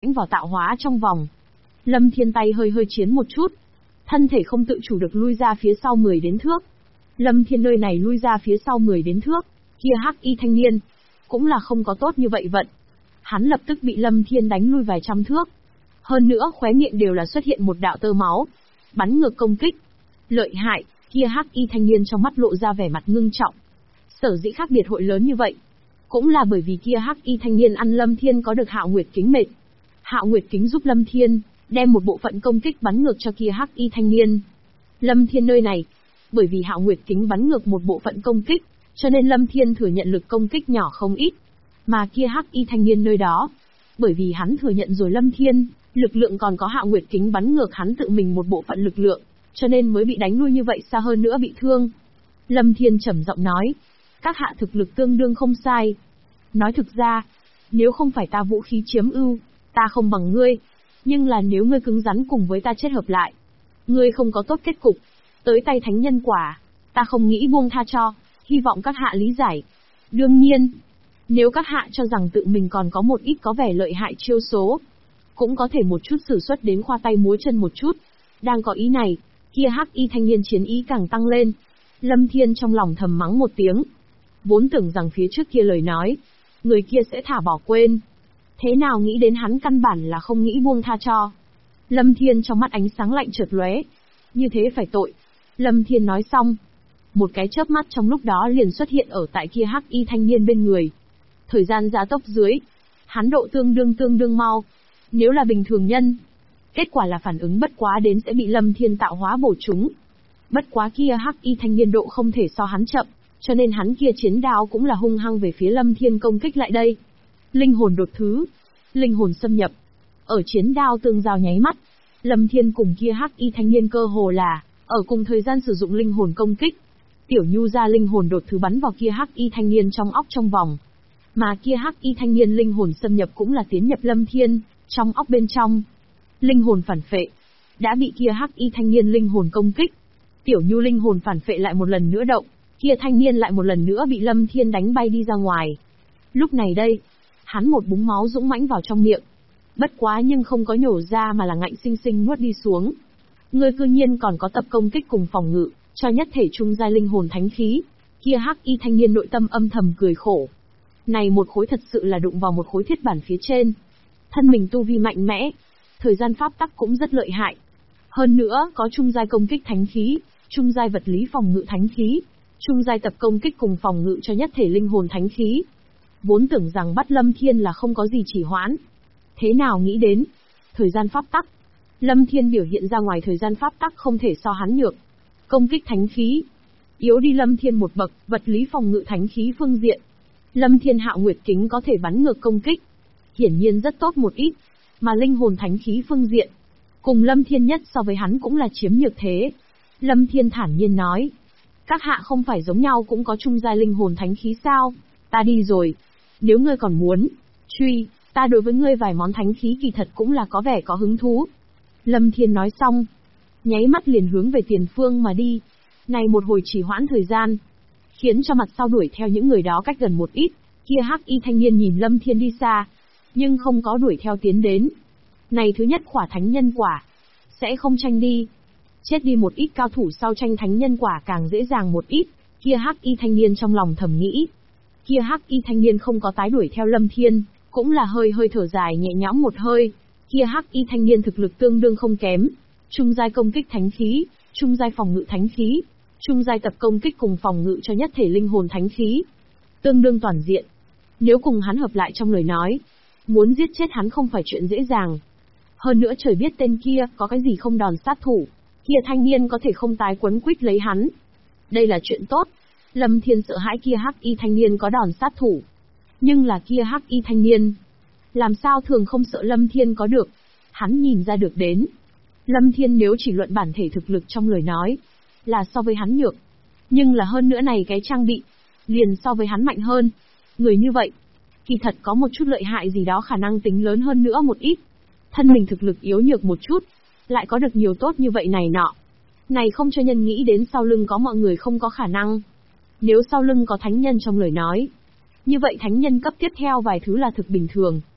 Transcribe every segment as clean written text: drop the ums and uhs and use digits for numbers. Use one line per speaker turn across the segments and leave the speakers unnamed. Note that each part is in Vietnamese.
mãnh vào tạo hóa trong vòng. Lâm Thiên tay hơi hơi chiến một chút, thân thể không tự chủ được lui ra phía sau 10 đến thước. Lâm Thiên nơi này lui ra phía sau 10 đến thước, kia hắc y thanh niên cũng là không có tốt như vậy vận. Hắn lập tức bị Lâm Thiên đánh lui vài trăm thước. Hơn nữa khóe miệng đều là xuất hiện một đạo tơ máu, bắn ngược công kích. Lợi hại, kia hắc y thanh niên trong mắt lộ ra vẻ mặt ngưng trọng. Sở dĩ khác biệt hội lớn như vậy, cũng là bởi vì kia hắc y thanh niên ăn Lâm Thiên có được Hạo Nguyệt kính mệt. Hạo Nguyệt kính giúp Lâm Thiên đem một bộ phận công kích bắn ngược cho kia hắc y thanh niên. Lâm Thiên nơi này, bởi vì Hạo Nguyệt kính bắn ngược một bộ phận công kích, cho nên Lâm Thiên thừa nhận lực công kích nhỏ không ít. Mà kia hắc y thanh niên nơi đó, bởi vì hắn thừa nhận rồi Lâm Thiên, lực lượng còn có Hạo Nguyệt kính bắn ngược hắn tự mình một bộ phận lực lượng, cho nên mới bị đánh lui như vậy, xa hơn nữa bị thương. Lâm Thiên trầm giọng nói, các hạ thực lực tương đương không sai. Nói thực ra, nếu không phải ta vũ khí chiếm ưu, ta không bằng ngươi. Nhưng là nếu ngươi cứng rắn cùng với ta chết hợp lại, ngươi không có tốt kết cục. Tới tay thánh nhân quả, ta không nghĩ buông tha cho, hy vọng các hạ lý giải. Đương nhiên, nếu các hạ cho rằng tự mình còn có một ít có vẻ lợi hại chiêu số, cũng có thể một chút sử xuất đến khoa tay múa chân một chút. Đang có ý này, kia hắc y thanh niên chiến ý càng tăng lên. Lâm Thiên trong lòng thầm mắng một tiếng. Vốn tưởng rằng phía trước kia lời nói, người kia sẽ thả bỏ quên. Thế nào nghĩ đến hắn căn bản là không nghĩ buông tha cho. Lâm Thiên trong mắt ánh sáng lạnh chợt lóe. Như thế phải tội. Lâm Thiên nói xong, một cái chớp mắt trong lúc đó liền xuất hiện ở tại kia hắc y thanh niên bên người. Thời gian gia tốc dưới, hắn độ tương đương mau. Nếu là bình thường nhân, kết quả là phản ứng bất quá đến sẽ bị Lâm Thiên tạo hóa bổ trúng. Bất quá kia hắc y thanh niên độ không thể so hắn chậm, cho nên hắn kia chiến đao cũng là hung hăng về phía Lâm Thiên công kích lại đây. Linh hồn đột thứ, linh hồn xâm nhập. Ở chiến đao tương giao nháy mắt, Lâm Thiên cùng kia hắc y thanh niên cơ hồ là ở cùng thời gian sử dụng linh hồn công kích. Tiểu Nhu ra linh hồn đột thứ bắn vào kia hắc y thanh niên trong óc trong vòng. Mà kia hắc y thanh niên linh hồn xâm nhập cũng là tiến nhập Lâm Thiên trong óc bên trong. Linh hồn phản phệ đã bị kia hắc y thanh niên linh hồn công kích. Tiểu Nhu linh hồn phản phệ lại một lần nữa động, kia thanh niên lại một lần nữa bị Lâm Thiên đánh bay đi ra ngoài. Lúc này đây, hắn một búng máu dũng mãnh vào trong miệng. Bất quá nhưng không có nhổ ra mà là ngạnh sinh sinh nuốt đi xuống. Ngươi cư nhiên còn có tập công kích cùng phòng ngự, cho nhất thể trung giai linh hồn thánh khí. Kia hắc y thanh niên nội tâm âm thầm cười khổ. Này một khối thật sự là đụng vào một khối thiết bản phía trên. Thân mình tu vi mạnh mẽ, thời gian pháp tắc cũng rất lợi hại. Hơn nữa, có trung giai công kích thánh khí, trung giai vật lý phòng ngự thánh khí, trung giai tập công kích cùng phòng ngự cho nhất thể linh hồn thánh khí. Vốn tưởng rằng bắt Lâm Thiên là không có gì chỉ hoãn. Thế nào nghĩ đến, thời gian pháp tắc. Lâm Thiên biểu hiện ra ngoài thời gian pháp tắc không thể so hắn nhược. Công kích thánh khí, yếu đi Lâm Thiên một bậc, vật lý phòng ngự thánh khí phương diện. Lâm Thiên Hạo Nguyệt kính có thể bắn ngược công kích, hiển nhiên rất tốt một ít, mà linh hồn thánh khí phương diện, cùng Lâm Thiên nhất so với hắn cũng là chiếm nhược thế. Lâm Thiên thản nhiên nói, các hạ không phải giống nhau cũng có trung giai linh hồn thánh khí sao? Ta đi rồi, nếu ngươi còn muốn truy, ta đối với ngươi vài món thánh khí kỳ thật cũng là có vẻ có hứng thú. Lâm Thiên nói xong, nháy mắt liền hướng về tiền phương mà đi. Này một hồi trì hoãn thời gian, khiến cho mặt sau đuổi theo những người đó cách gần một ít. Kia hắc y thanh niên nhìn Lâm Thiên đi xa, nhưng không có đuổi theo tiến đến. Này thứ nhất khỏa thánh nhân quả, sẽ không tranh đi. Chết đi một ít cao thủ sau tranh thánh nhân quả càng dễ dàng một ít. Kia hắc y thanh niên trong lòng thầm nghĩ. Kia hắc y thanh niên không có tái đuổi theo Lâm Thiên, cũng là hơi hơi thở dài nhẹ nhõm một hơi. Kia hắc y thanh niên thực lực tương đương không kém, trung giai công kích thánh khí, trung giai phòng ngự thánh khí, trung giai tập công kích cùng phòng ngự cho nhất thể linh hồn thánh khí, tương đương toàn diện. Nếu cùng hắn hợp lại trong lời nói, muốn giết chết hắn không phải chuyện dễ dàng. Hơn nữa trời biết tên kia có cái gì không đòn sát thủ, kia thanh niên có thể không tái quấn quýt lấy hắn. Đây là chuyện tốt. Lâm Thiên sợ hãi kia hắc y thanh niên có đòn sát thủ, nhưng là kia hắc y thanh niên làm sao thường không sợ Lâm Thiên có được. Hắn nhìn ra được đến, Lâm Thiên nếu chỉ luận bản thể thực lực trong lời nói, là so với hắn nhược. Nhưng là hơn nữa này cái trang bị, liền so với hắn mạnh hơn. Người như vậy, kỳ thật có một chút lợi hại gì đó khả năng tính lớn hơn nữa một ít. Thân mình thực lực yếu nhược một chút, lại có được nhiều tốt như vậy này nọ. Này không cho nhân nghĩ đến sau lưng có mọi người không có khả năng. Nếu sau lưng có thánh nhân trong lời nói, như vậy thánh nhân cấp tiếp theo vài thứ là thực bình thường.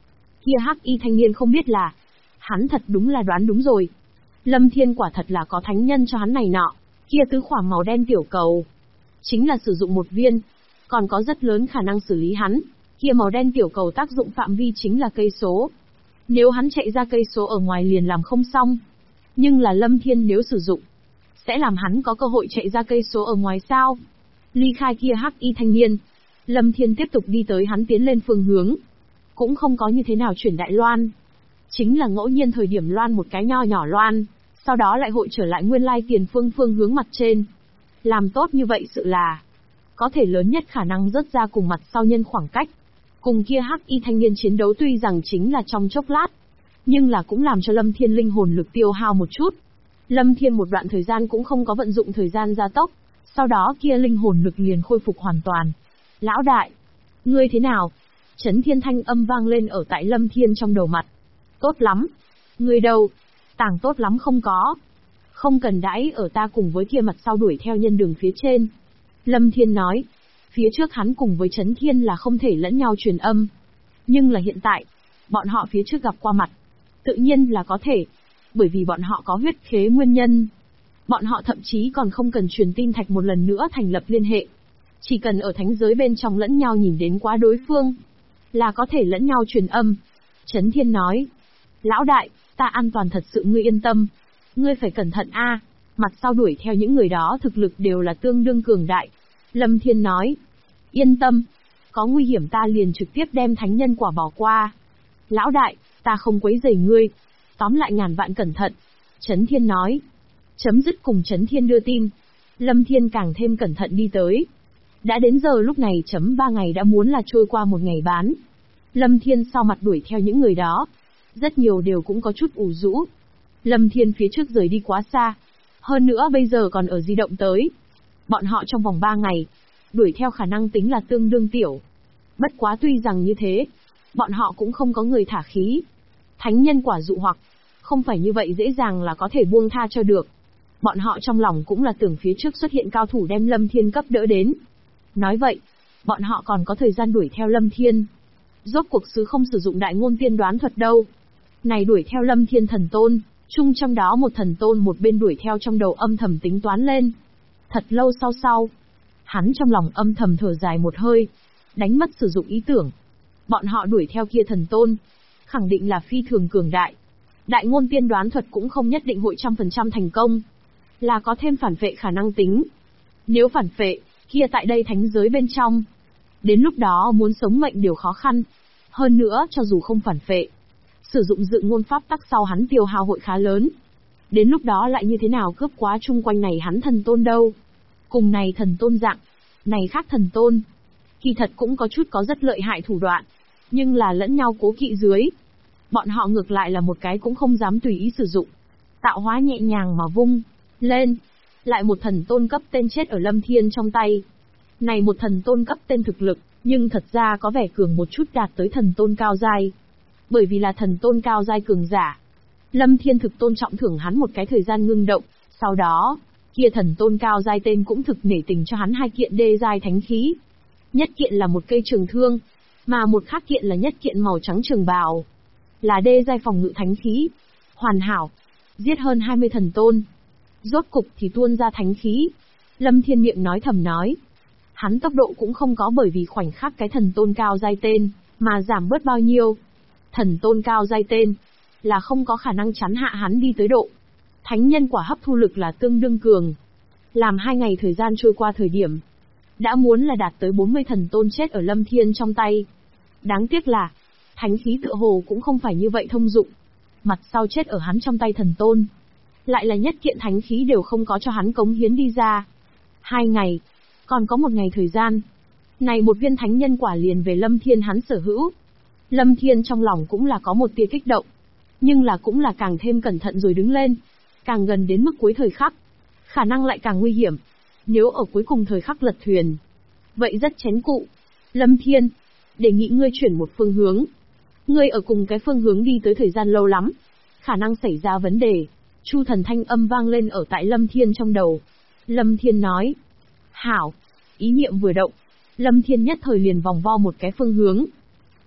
Kia hắc y thanh niên không biết là, hắn thật đúng là đoán đúng rồi. Lâm Thiên quả thật là có thánh nhân cho hắn này nọ, kia tứ khỏa màu đen tiểu cầu. Chính là sử dụng một viên, còn có rất lớn khả năng xử lý hắn, kia màu đen tiểu cầu tác dụng phạm vi chính là cây số. Nếu hắn chạy ra cây số ở ngoài liền làm không xong. Nhưng là Lâm Thiên nếu sử dụng, sẽ làm hắn có cơ hội chạy ra cây số ở ngoài sao. Ly khai kia hắc y thanh niên, Lâm Thiên tiếp tục đi tới hắn tiến lên phương hướng. Cũng không có như thế nào chuyển đại loan. Chính là ngẫu nhiên thời điểm loan một cái nho nhỏ loan, sau đó lại hội trở lại nguyên lai tiền phương phương hướng mặt trên. Làm tốt như vậy sự là, có thể lớn nhất khả năng rớt ra cùng mặt sau nhân khoảng cách. Cùng kia hắc y thanh niên chiến đấu tuy rằng chính là trong chốc lát, nhưng là cũng làm cho Lâm Thiên linh hồn lực tiêu hao một chút. Lâm Thiên một đoạn thời gian cũng không có vận dụng thời gian gia tốc, sau đó kia linh hồn lực liền khôi phục hoàn toàn. Lão đại, ngươi thế nào? Chấn Thiên thanh âm vang lên ở tại Lâm Thiên trong đầu mặt. Tốt lắm. Ngươi đâu? Tảng tốt lắm không có. Không cần đãi ở ta cùng với kia mặt sau đuổi theo nhân đường phía trên. Lâm Thiên nói. Phía trước hắn cùng với Chấn Thiên là không thể lẫn nhau truyền âm. Nhưng là hiện tại, bọn họ phía trước gặp qua mặt. Tự nhiên là có thể. Bởi vì bọn họ có huyết khế nguyên nhân. Bọn họ thậm chí còn không cần truyền tin thạch một lần nữa thành lập liên hệ. Chỉ cần ở thánh giới bên trong lẫn nhau nhìn đến quá đối phương, là có thể lẫn nhau truyền âm. Chấn Thiên nói. Lão đại, ta an toàn thật sự ngươi yên tâm. Ngươi phải cẩn thận a, mặt sau đuổi theo những người đó thực lực đều là tương đương cường đại. Lâm Thiên nói. Yên tâm. Có nguy hiểm ta liền trực tiếp đem thánh nhân quả bỏ qua. Lão đại, ta không quấy rầy ngươi. Tóm lại ngàn vạn cẩn thận. Chấn Thiên nói. Chấm dứt cùng Chấn Thiên đưa tin. Lâm Thiên càng thêm cẩn thận đi tới. Đã đến giờ lúc này chấm 3 ngày đã muốn là trôi qua một ngày bán. Lâm Thiên sau mặt đuổi theo những người đó. Rất nhiều đều cũng có chút ủ rũ. Lâm Thiên phía trước rời đi quá xa. Hơn nữa bây giờ còn ở di động tới. Bọn họ trong vòng 3 ngày, đuổi theo khả năng tính là tương đương tiểu. Bất quá tuy rằng như thế, bọn họ cũng không có người thả khí. Thánh nhân quả dụ hoặc, không phải như vậy dễ dàng là có thể buông tha cho được. Bọn họ trong lòng cũng là tưởng phía trước xuất hiện cao thủ đem Lâm Thiên cấp đỡ đến. Nói vậy, bọn họ còn có thời gian đuổi theo Lâm Thiên. Rốt cuộc sứ không sử dụng đại ngôn tiên đoán thuật đâu. Này đuổi theo Lâm Thiên thần tôn, chung trong đó một thần tôn một bên đuổi theo trong đầu âm thầm tính toán lên. Thật lâu sau, hắn trong lòng âm thầm thở dài một hơi, đánh mất sử dụng ý tưởng. Bọn họ đuổi theo kia thần tôn, khẳng định là phi thường cường đại. Đại ngôn tiên đoán thuật cũng không nhất định hội 100% thành công, là có thêm phản phệ khả năng tính. Nếu phản phệ, kia tại đây thánh giới bên trong, đến lúc đó muốn sống mệnh đều khó khăn. Hơn nữa cho dù không phản phệ, sử dụng dự ngôn pháp tắc sau hắn tiêu hao hội khá lớn. Đến lúc đó lại như thế nào cướp quá chung quanh này hắn thần tôn đâu. Cùng này thần tôn dạng, này khác thần tôn. Kỳ thật cũng có chút có rất lợi hại thủ đoạn, nhưng là lẫn nhau cố kỵ dưới. Bọn họ ngược lại là một cái cũng không dám tùy ý sử dụng. Tạo hóa nhẹ nhàng mà vung lên, lại một thần tôn cấp tên chết ở Lâm Thiên trong tay. Này một thần tôn cấp tên thực lực, nhưng thật ra có vẻ cường một chút đạt tới thần tôn cao giai. Bởi vì là thần tôn cao giai cường giả, Lâm Thiên thực tôn trọng thưởng hắn một cái thời gian ngưng động, sau đó, kia thần tôn cao giai tên cũng thực nể tình cho hắn 2 kiện đê giai thánh khí. Nhất kiện là một cây trường thương, mà một khác kiện là nhất kiện màu trắng trường bào. Là đê giai phòng ngự thánh khí. Hoàn hảo. Giết hơn 20 thần tôn. Rốt cục thì tuôn ra thánh khí. Lâm Thiên miệng nói thầm nói. Hắn tốc độ cũng không có bởi vì khoảnh khắc cái thần tôn cao giai tên, mà giảm bớt bao nhiêu. Thần tôn cao giai tên, là không có khả năng chắn hạ hắn đi tới độ. Thánh nhân quả hấp thu lực là tương đương cường. Làm 2 ngày thời gian trôi qua thời điểm, đã muốn là đạt tới 40 thần tôn chết ở Lâm Thiên trong tay. Đáng tiếc là, thánh khí tựa hồ cũng không phải như vậy thông dụng. Mặt sau chết ở hắn trong tay thần tôn, lại là nhất kiện thánh khí đều không có cho hắn cống hiến đi ra. 2 ngày, còn có 1 ngày thời gian. Này một viên thánh nhân quả liền về Lâm Thiên hắn sở hữu. Lâm Thiên trong lòng cũng là có một tia kích động, nhưng là cũng là càng thêm cẩn thận rồi đứng lên. Càng gần đến mức cuối thời khắc, khả năng lại càng nguy hiểm. Nếu ở cuối cùng thời khắc lật thuyền, vậy rất chén cụ. Lâm Thiên, đề nghị ngươi chuyển một phương hướng. Ngươi ở cùng cái phương hướng đi tới thời gian lâu lắm, khả năng xảy ra vấn đề. Chu thần thanh âm vang lên ở tại Lâm Thiên trong đầu. Lâm Thiên nói. Hảo. Ý niệm vừa động, Lâm Thiên nhất thời liền vòng vo một cái phương hướng.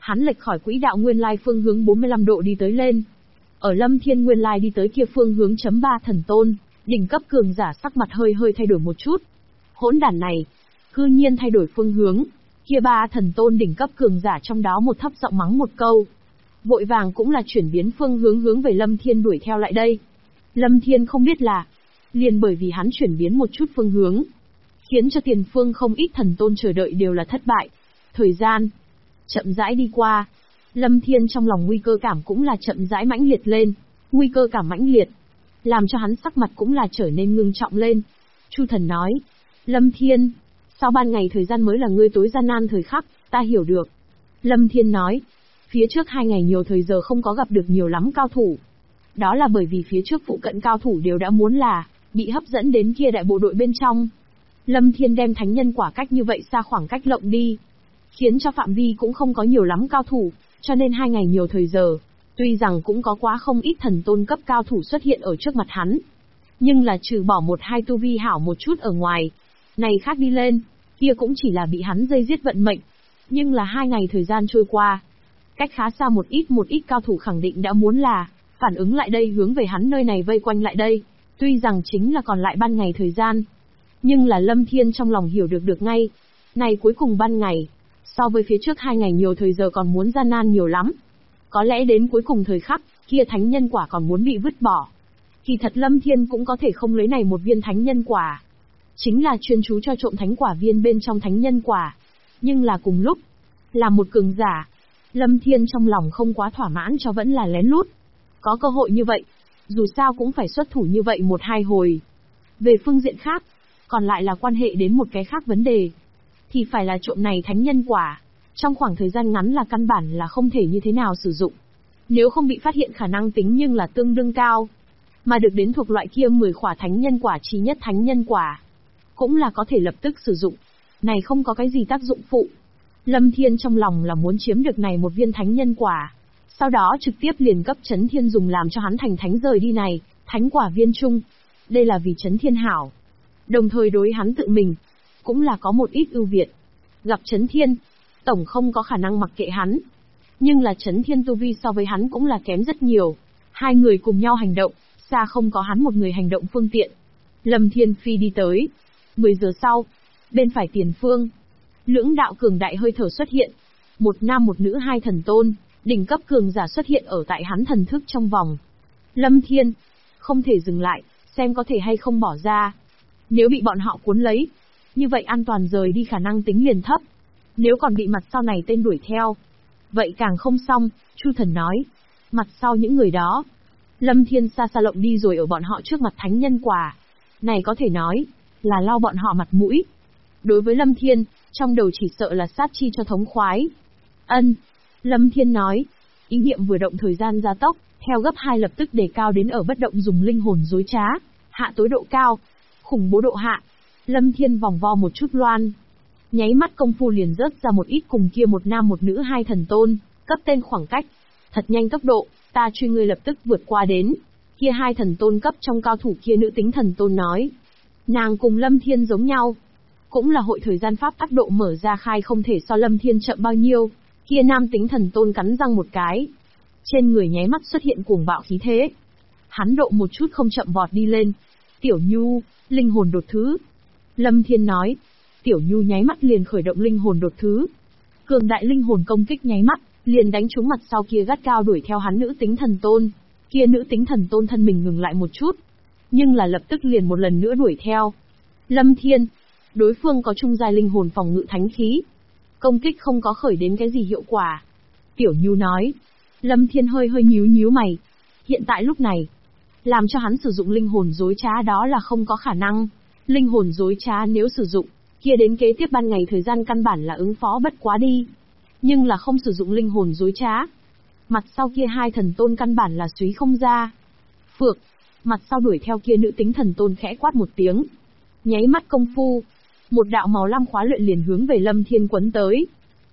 Hắn lệch khỏi quỹ đạo nguyên lai phương hướng 45 độ đi tới lên. Ở Lâm Thiên nguyên lai đi tới kia phương hướng chấm 3 thần tôn, đỉnh cấp cường giả sắc mặt hơi hơi thay đổi một chút. Hỗn đản này, cư nhiên thay đổi phương hướng. Kia 3 thần tôn đỉnh cấp cường giả trong đó một thấp giọng mắng một câu. Vội vàng cũng là chuyển biến phương hướng hướng về Lâm Thiên đuổi theo lại đây. Lâm Thiên không biết là, liền bởi vì hắn chuyển biến một chút phương hướng, khiến cho tiền phương không ít thần tôn chờ đợi đều là thất bại. Thời gian chậm rãi đi qua, Lâm Thiên trong lòng nguy cơ cảm cũng là chậm rãi mãnh liệt lên. Nguy cơ cảm mãnh liệt, làm cho hắn sắc mặt cũng là trở nên ngưng trọng lên. Chu Thần nói, Lâm Thiên, sau ban ngày thời gian mới là ngươi tối gian nan thời khắc, ta hiểu được. Lâm Thiên nói, phía trước 2 ngày nhiều thời giờ không có gặp được nhiều lắm cao thủ. Đó là bởi vì phía trước phụ cận cao thủ đều đã muốn là bị hấp dẫn đến kia đại bộ đội bên trong. Lâm Thiên đem thánh nhân quả cách như vậy xa khoảng cách lộng đi, khiến cho phạm vi cũng không có nhiều lắm cao thủ, cho nên 2 ngày nhiều thời giờ, tuy rằng cũng có quá không ít thần tôn cấp cao thủ xuất hiện ở trước mặt hắn, nhưng là trừ bỏ 1-2 tu vi hảo một chút ở ngoài, này khác đi lên, kia cũng chỉ là bị hắn dây giết vận mệnh. Nhưng là 2 ngày thời gian trôi qua, cách khá xa một ít cao thủ khẳng định đã muốn là phản ứng lại đây hướng về hắn nơi này vây quanh lại đây. Tuy rằng chính là còn lại ban ngày thời gian, nhưng là Lâm Thiên trong lòng hiểu được ngay, này cuối cùng ban ngày, so với phía trước 2 ngày nhiều thời giờ còn muốn gian nan nhiều lắm. Có lẽ đến cuối cùng thời khắc, kia thánh nhân quả còn muốn bị vứt bỏ. Kỳ thật Lâm Thiên cũng có thể không lấy này một viên thánh nhân quả, chính là chuyên chú cho trộm thánh quả viên bên trong thánh nhân quả. Nhưng là cùng lúc, là một cường giả, Lâm Thiên trong lòng không quá thỏa mãn cho vẫn là lén lút. Có cơ hội như vậy, dù sao cũng phải xuất thủ như vậy 1-2 hồi. Về phương diện khác, còn lại là quan hệ đến một cái khác vấn đề, thì phải là trộm này thánh nhân quả, trong khoảng thời gian ngắn là căn bản là không thể như thế nào sử dụng. Nếu không bị phát hiện khả năng tính nhưng là tương đương cao, mà được đến thuộc loại kia 10 khỏa thánh nhân quả chí nhất thánh nhân quả, cũng là có thể lập tức sử dụng. Này không có cái gì tác dụng phụ. Lâm Thiên trong lòng là muốn chiếm được này một viên thánh nhân quả, sau đó trực tiếp liền cấp Chấn Thiên dùng làm cho hắn thành thánh rời đi này, thánh quả viên chung. Đây là vì Chấn Thiên hảo. Đồng thời đối hắn tự mình, cũng là có một ít ưu việt. Gặp Chấn Thiên, tổng không có khả năng mặc kệ hắn. Nhưng là Chấn Thiên tu vi so với hắn cũng là kém rất nhiều. 2 người cùng nhau hành động, xa không có hắn một người hành động phương tiện. Lâm Thiên phi đi tới. 10 giờ sau, bên phải tiền phương, lưỡng đạo cường đại hơi thở xuất hiện. Một nam một nữ 2 thần tôn, đỉnh cấp cường giả xuất hiện ở tại hắn thần thức trong vòng. Lâm Thiên, không thể dừng lại, xem có thể hay không bỏ ra. Nếu bị bọn họ cuốn lấy, như vậy an toàn rời đi khả năng tính liền thấp. Nếu còn bị mặt sau này tên đuổi theo, vậy càng không xong. Chu Thần nói, mặt sau những người đó, Lâm Thiên xa xa lộng đi rồi ở bọn họ trước mặt thánh nhân quả. Này có thể nói, là lau bọn họ mặt mũi. Đối với Lâm Thiên, trong đầu chỉ sợ là sát chi cho thống khoái. Ân, Lâm Thiên nói, ý niệm vừa động thời gian gia tốc, theo gấp 2 lập tức đề cao đến ở bất động dùng linh hồn dối trá, hạ tối độ cao, khủng bố độ hạ. Lâm Thiên vòng vo một chút loan, nháy mắt công phu liền rớt ra một ít cùng kia một nam một nữ 2 thần tôn, cấp tên khoảng cách. Thật nhanh tốc độ, ta truy ngươi lập tức vượt qua đến. Kia 2 thần tôn cấp trong cao thủ kia nữ tính thần tôn nói. Nàng cùng Lâm Thiên giống nhau, cũng là hội thời gian pháp tắc độ mở ra khai không thể so Lâm Thiên chậm bao nhiêu. Kia nam tính thần tôn cắn răng một cái, trên người nháy mắt xuất hiện cuồng bạo khí thế. Hắn độ một chút không chậm vọt đi lên. Tiểu Nhu, linh hồn đột thứ. Lâm Thiên nói. Tiểu Nhu nháy mắt liền khởi động linh hồn đột thứ. Cường đại linh hồn công kích nháy mắt, liền đánh trúng mặt sau kia gắt cao đuổi theo hắn nữ tính thần tôn. Kia nữ tính thần tôn thân mình ngừng lại một chút, nhưng là lập tức liền một lần nữa đuổi theo. Lâm Thiên, đối phương có trung giai linh hồn phòng ngự thánh khí, công kích không có khởi đến cái gì hiệu quả. Tiểu Nhu nói. Lâm Thiên hơi hơi nhíu mày. Hiện tại lúc này, làm cho hắn sử dụng linh hồn dối trá đó là không có khả năng. Linh hồn dối trá nếu sử dụng, kia đến kế tiếp ban ngày thời gian căn bản là ứng phó bất quá đi. Nhưng là không sử dụng linh hồn dối trá, mặt sau kia 2 thần tôn căn bản là suý không ra. Phược, mặt sau đuổi theo kia nữ tính thần tôn khẽ quát một tiếng. Nháy mắt công phu, một đạo màu lam khóa luyện liền hướng về Lâm Thiên quấn tới.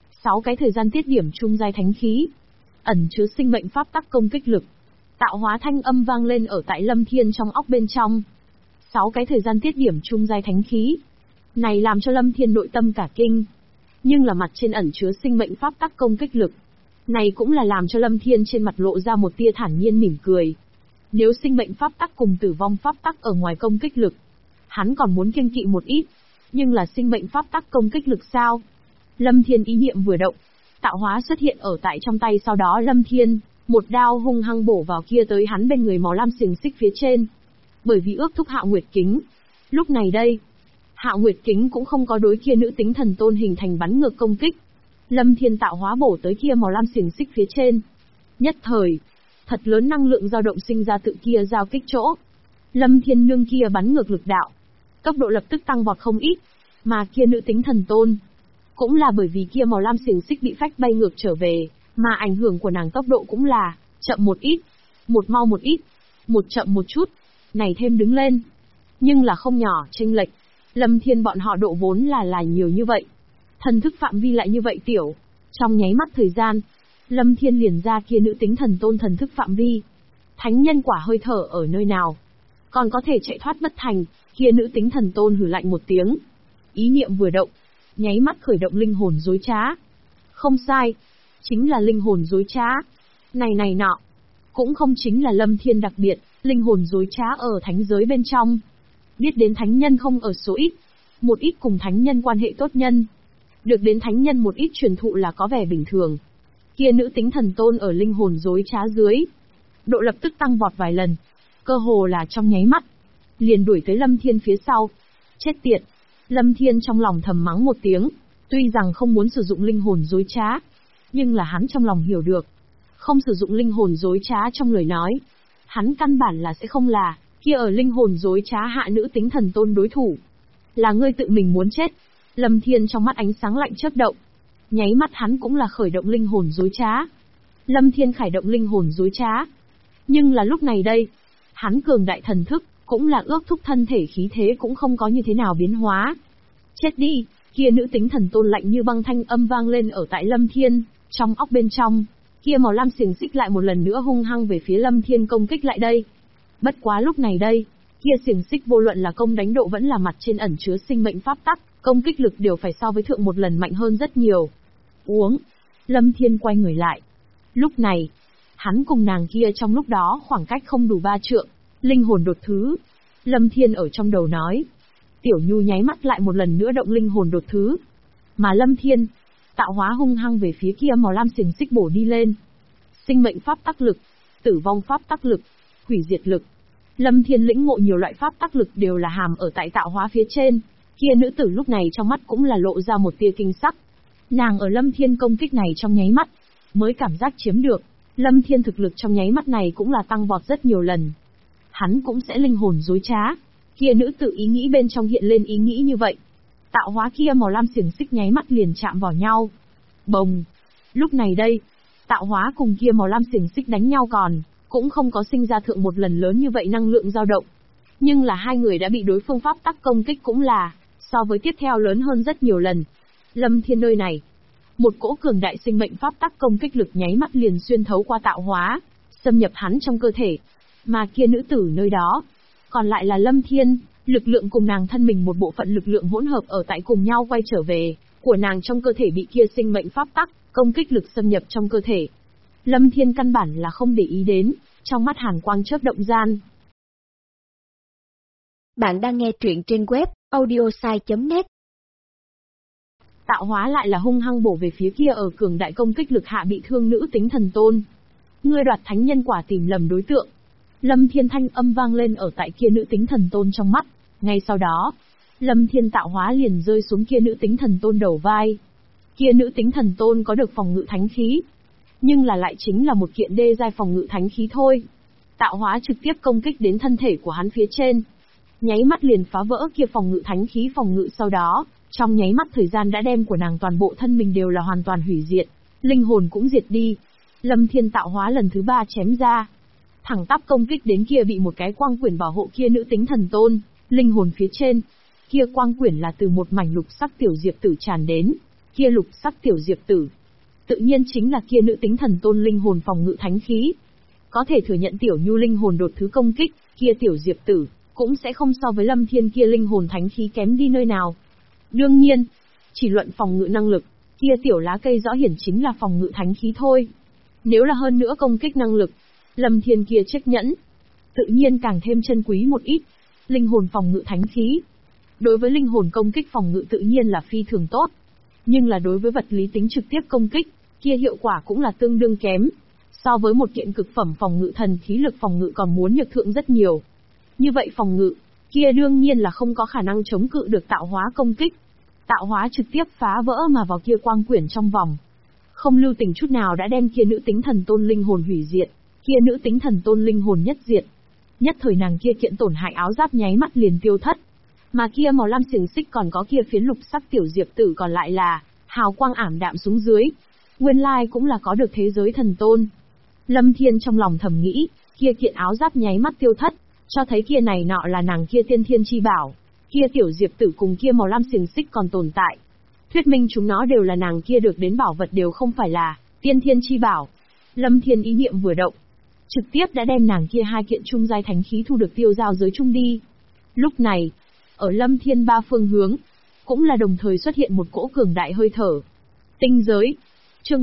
6 cái thời gian tiết điểm trung giai thánh khí, ẩn chứa sinh mệnh pháp tắc công kích lực. Tạo hóa thanh âm vang lên ở tại Lâm Thiên trong óc bên trong. 6 cái thời gian tiết điểm trung giai thánh khí. Này làm cho Lâm Thiên nội tâm cả kinh. Nhưng là mặt trên ẩn chứa sinh mệnh pháp tắc công kích lực. Này cũng là làm cho Lâm Thiên trên mặt lộ ra một tia thản nhiên mỉm cười. Nếu sinh mệnh pháp tắc cùng tử vong pháp tắc ở ngoài công kích lực, hắn còn muốn kiêng kỵ một ít, nhưng là sinh mệnh pháp tắc công kích lực sao? Lâm Thiên ý niệm vừa động, tạo hóa xuất hiện ở tại trong tay, sau đó Lâm Thiên, một đao hung hăng bổ vào kia tới hắn bên người màu lam xiềng xích phía trên. Bởi vì ước thúc Hạo Nguyệt Kính. Lúc này đây, Hạo Nguyệt Kính cũng không có đối kia nữ tính thần tôn hình thành bắn ngược công kích. Lâm Thiên tạo hóa bổ tới kia màu lam xiềng xích phía trên. Nhất thời, thật lớn năng lượng dao động sinh ra tự kia giao kích chỗ. Lâm Thiên nương kia bắn ngược lực đạo, tốc độ lập tức tăng vọt không ít, mà kia nữ tính thần tôn cũng là bởi vì kia màu lam xiềng xích bị phách bay ngược trở về, mà ảnh hưởng của nàng tốc độ cũng là chậm một ít, một mau một ít, một chậm một chút, này thêm đứng lên, nhưng là không nhỏ chênh lệch. Lâm Thiên bọn họ độ vốn là nhiều như vậy, thần thức phạm vi lại như vậy tiểu, trong nháy mắt thời gian, Lâm Thiên liền ra kia nữ tính thần tôn thần thức phạm vi. Thánh nhân quả hơi thở ở nơi nào, còn có thể chạy thoát bất thành? Kia nữ tính thần tôn hừ lạnh một tiếng, ý niệm vừa động, nháy mắt khởi động linh hồn dối trá. Không sai, chính là linh hồn dối trá. Này nọ, cũng không chính là Lâm Thiên đặc biệt, linh hồn dối trá ở thánh giới bên trong. Biết đến thánh nhân không ở số ít, một ít cùng thánh nhân quan hệ tốt nhân, được đến thánh nhân một ít truyền thụ là có vẻ bình thường. Kia nữ tính thần tôn ở linh hồn dối trá dưới, độ lập tức tăng vọt vài lần, cơ hồ là trong nháy mắt, liền đuổi tới Lâm Thiên phía sau. Chết tiệt! Lâm Thiên trong lòng thầm mắng một tiếng, tuy rằng không muốn sử dụng linh hồn dối trá, nhưng là hắn trong lòng hiểu được, không sử dụng linh hồn dối trá trong lời nói, hắn căn bản là sẽ không là kia ở linh hồn dối trá hạ nữ tính thần tôn đối thủ. Là ngươi tự mình muốn chết. Lâm Thiên trong mắt ánh sáng lạnh chớp động, nháy mắt hắn cũng là khởi động linh hồn dối trá. Lâm Thiên khởi động linh hồn dối trá, nhưng là lúc này đây, hắn cường đại thần thức, cũng là ước thúc thân thể khí thế cũng không có như thế nào biến hóa. Chết đi! Kia nữ tính thần tôn lạnh như băng thanh âm vang lên ở tại Lâm Thiên, trong óc bên trong, kia màu lam xiềng xích lại một lần nữa hung hăng về phía Lâm Thiên công kích lại đây. Bất quá lúc này đây, kia xiềng xích vô luận là công đánh độ vẫn là mặt trên ẩn chứa sinh mệnh pháp tắc, công kích lực đều phải so với thượng một lần mạnh hơn rất nhiều. Uống! Lâm Thiên quay người lại. Lúc này, hắn cùng nàng kia trong lúc đó khoảng cách không đủ 3 trượng, linh hồn đột thứ. Lâm Thiên ở trong đầu nói. Tiểu Nhu nháy mắt lại một lần nữa động linh hồn đột thứ. Mà Lâm Thiên, tạo hóa hung hăng về phía kia màu lam xiềng xích bổ đi lên. Sinh mệnh pháp tắc lực, tử vong pháp tắc lực, hủy diệt lực. Lâm Thiên lĩnh ngộ nhiều loại pháp tắc lực đều là hàm ở tại tạo hóa phía trên. Kia nữ tử lúc này trong mắt cũng là lộ ra một tia kinh sắc. Nàng ở Lâm Thiên công kích này trong nháy mắt, mới cảm giác chiếm được, Lâm Thiên thực lực trong nháy mắt này cũng là tăng vọt rất nhiều lần. Hắn cũng sẽ linh hồn dối trá. Kia nữ tử ý nghĩ bên trong hiện lên ý nghĩ như vậy. Tạo hóa kia màu lam xiềng xích nháy mắt liền chạm vào nhau. Bồng! Lúc này đây, tạo hóa cùng kia màu lam xiềng xích đánh nhau cũng không có sinh ra thượng một lần lớn như vậy năng lượng dao động. Nhưng là hai người đã bị đối phương pháp tắc công kích cũng là, so với tiếp theo lớn hơn rất nhiều lần. Lâm Thiên nơi này, một cỗ cường đại sinh mệnh pháp tắc công kích lực nháy mắt liền xuyên thấu qua tạo hóa, xâm nhập hắn trong cơ thể. Mà kia nữ tử nơi đó, còn lại là Lâm Thiên, lực lượng cùng nàng thân mình một bộ phận lực lượng hỗn hợp ở tại cùng nhau quay trở về, của nàng trong cơ thể bị kia sinh mệnh pháp tắc, công kích lực xâm nhập trong cơ thể. Lâm Thiên căn bản là không để ý đến, trong mắt hàn quang chớp động gian.
Bạn đang nghe truyện trên web audiosai.net.
Tạo hóa lại là hung hăng bổ về phía kia ở cường đại công kích lực hạ bị thương nữ tính thần tôn. Ngươi đoạt thánh nhân quả tìm lầm đối tượng. Lâm Thiên thanh âm vang lên ở tại kia nữ tính thần tôn trong mắt. Ngay sau đó, Lâm Thiên tạo hóa liền rơi xuống kia nữ tính thần tôn đầu vai. Kia nữ tính thần tôn có được phòng ngự thánh khí, nhưng là lại chính là một kiện đê giai phòng ngự thánh khí thôi. Tạo hóa trực tiếp công kích đến thân thể của hắn phía trên, nháy mắt liền phá vỡ kia phòng ngự thánh khí phòng ngự, sau đó, trong nháy mắt thời gian đã đem của nàng toàn bộ thân mình đều là hoàn toàn hủy diệt, linh hồn cũng diệt đi. Lâm Thiên tạo hóa lần thứ 3 chém ra, thẳng tắp công kích đến kia bị một cái quang quyển bảo hộ kia nữ tính thần tôn, linh hồn phía trên. Kia quang quyển là từ một mảnh lục sắc tiểu diệp tử tràn đến, kia lục sắc tiểu diệp tử tự nhiên chính là kia nữ tính thần tôn linh hồn phòng ngự thánh khí. Có thể thừa nhận Tiểu Nhu linh hồn đột thứ công kích, kia tiểu diệp tử cũng sẽ không so với Lâm Thiên kia linh hồn thánh khí kém đi nơi nào. Đương nhiên, chỉ luận phòng ngự năng lực, kia tiểu lá cây rõ hiển chính là phòng ngự thánh khí thôi. Nếu là hơn nữa công kích năng lực, Lâm Thiên kia chiếc nhẫn, tự nhiên càng thêm chân quý một ít. Linh hồn phòng ngự thánh khí. Đối với linh hồn công kích phòng ngự tự nhiên là phi thường tốt. Nhưng là đối với vật lý tính trực tiếp công kích, kia hiệu quả cũng là tương đương kém. So với một kiện cực phẩm phòng ngự thần khí lực phòng ngự còn muốn nhược thượng rất nhiều. Như vậy phòng ngự, kia đương nhiên là không có khả năng chống cự được tạo hóa công kích. Tạo hóa trực tiếp phá vỡ mà vào kia quang quyển trong vòng. Không lưu tình chút nào đã đem kia nữ tính thần tôn linh hồn hủy diệt, kia nữ tính thần tôn linh hồn nhất diệt. Nhất thời nàng kia kiện tổn hại áo giáp nháy mắt liền tiêu thất. Mà kia màu lam xiềng xích còn có kia phiến lục sắc tiểu diệp tử còn lại là hào quang ảm đạm xuống dưới. Nguyên lai cũng là có được thế giới thần tôn. Lâm Thiên trong lòng thầm nghĩ, kia kiện áo giáp nháy mắt tiêu thất, cho thấy kia này nọ là nàng kia tiên thiên chi bảo, kia tiểu diệp tử cùng kia màu lam xiềng xích còn tồn tại. Thuyết minh chúng nó đều là nàng kia được đến bảo vật đều không phải là tiên thiên chi bảo. Lâm Thiên ý niệm vừa động, trực tiếp đã đem nàng kia hai kiện trung giai thánh khí thu được tiêu giao giới trung đi. Lúc này, ở Lâm Thiên ba phương hướng, cũng là đồng thời xuất hiện một cỗ cường đại hơi thở. Tinh giới, chương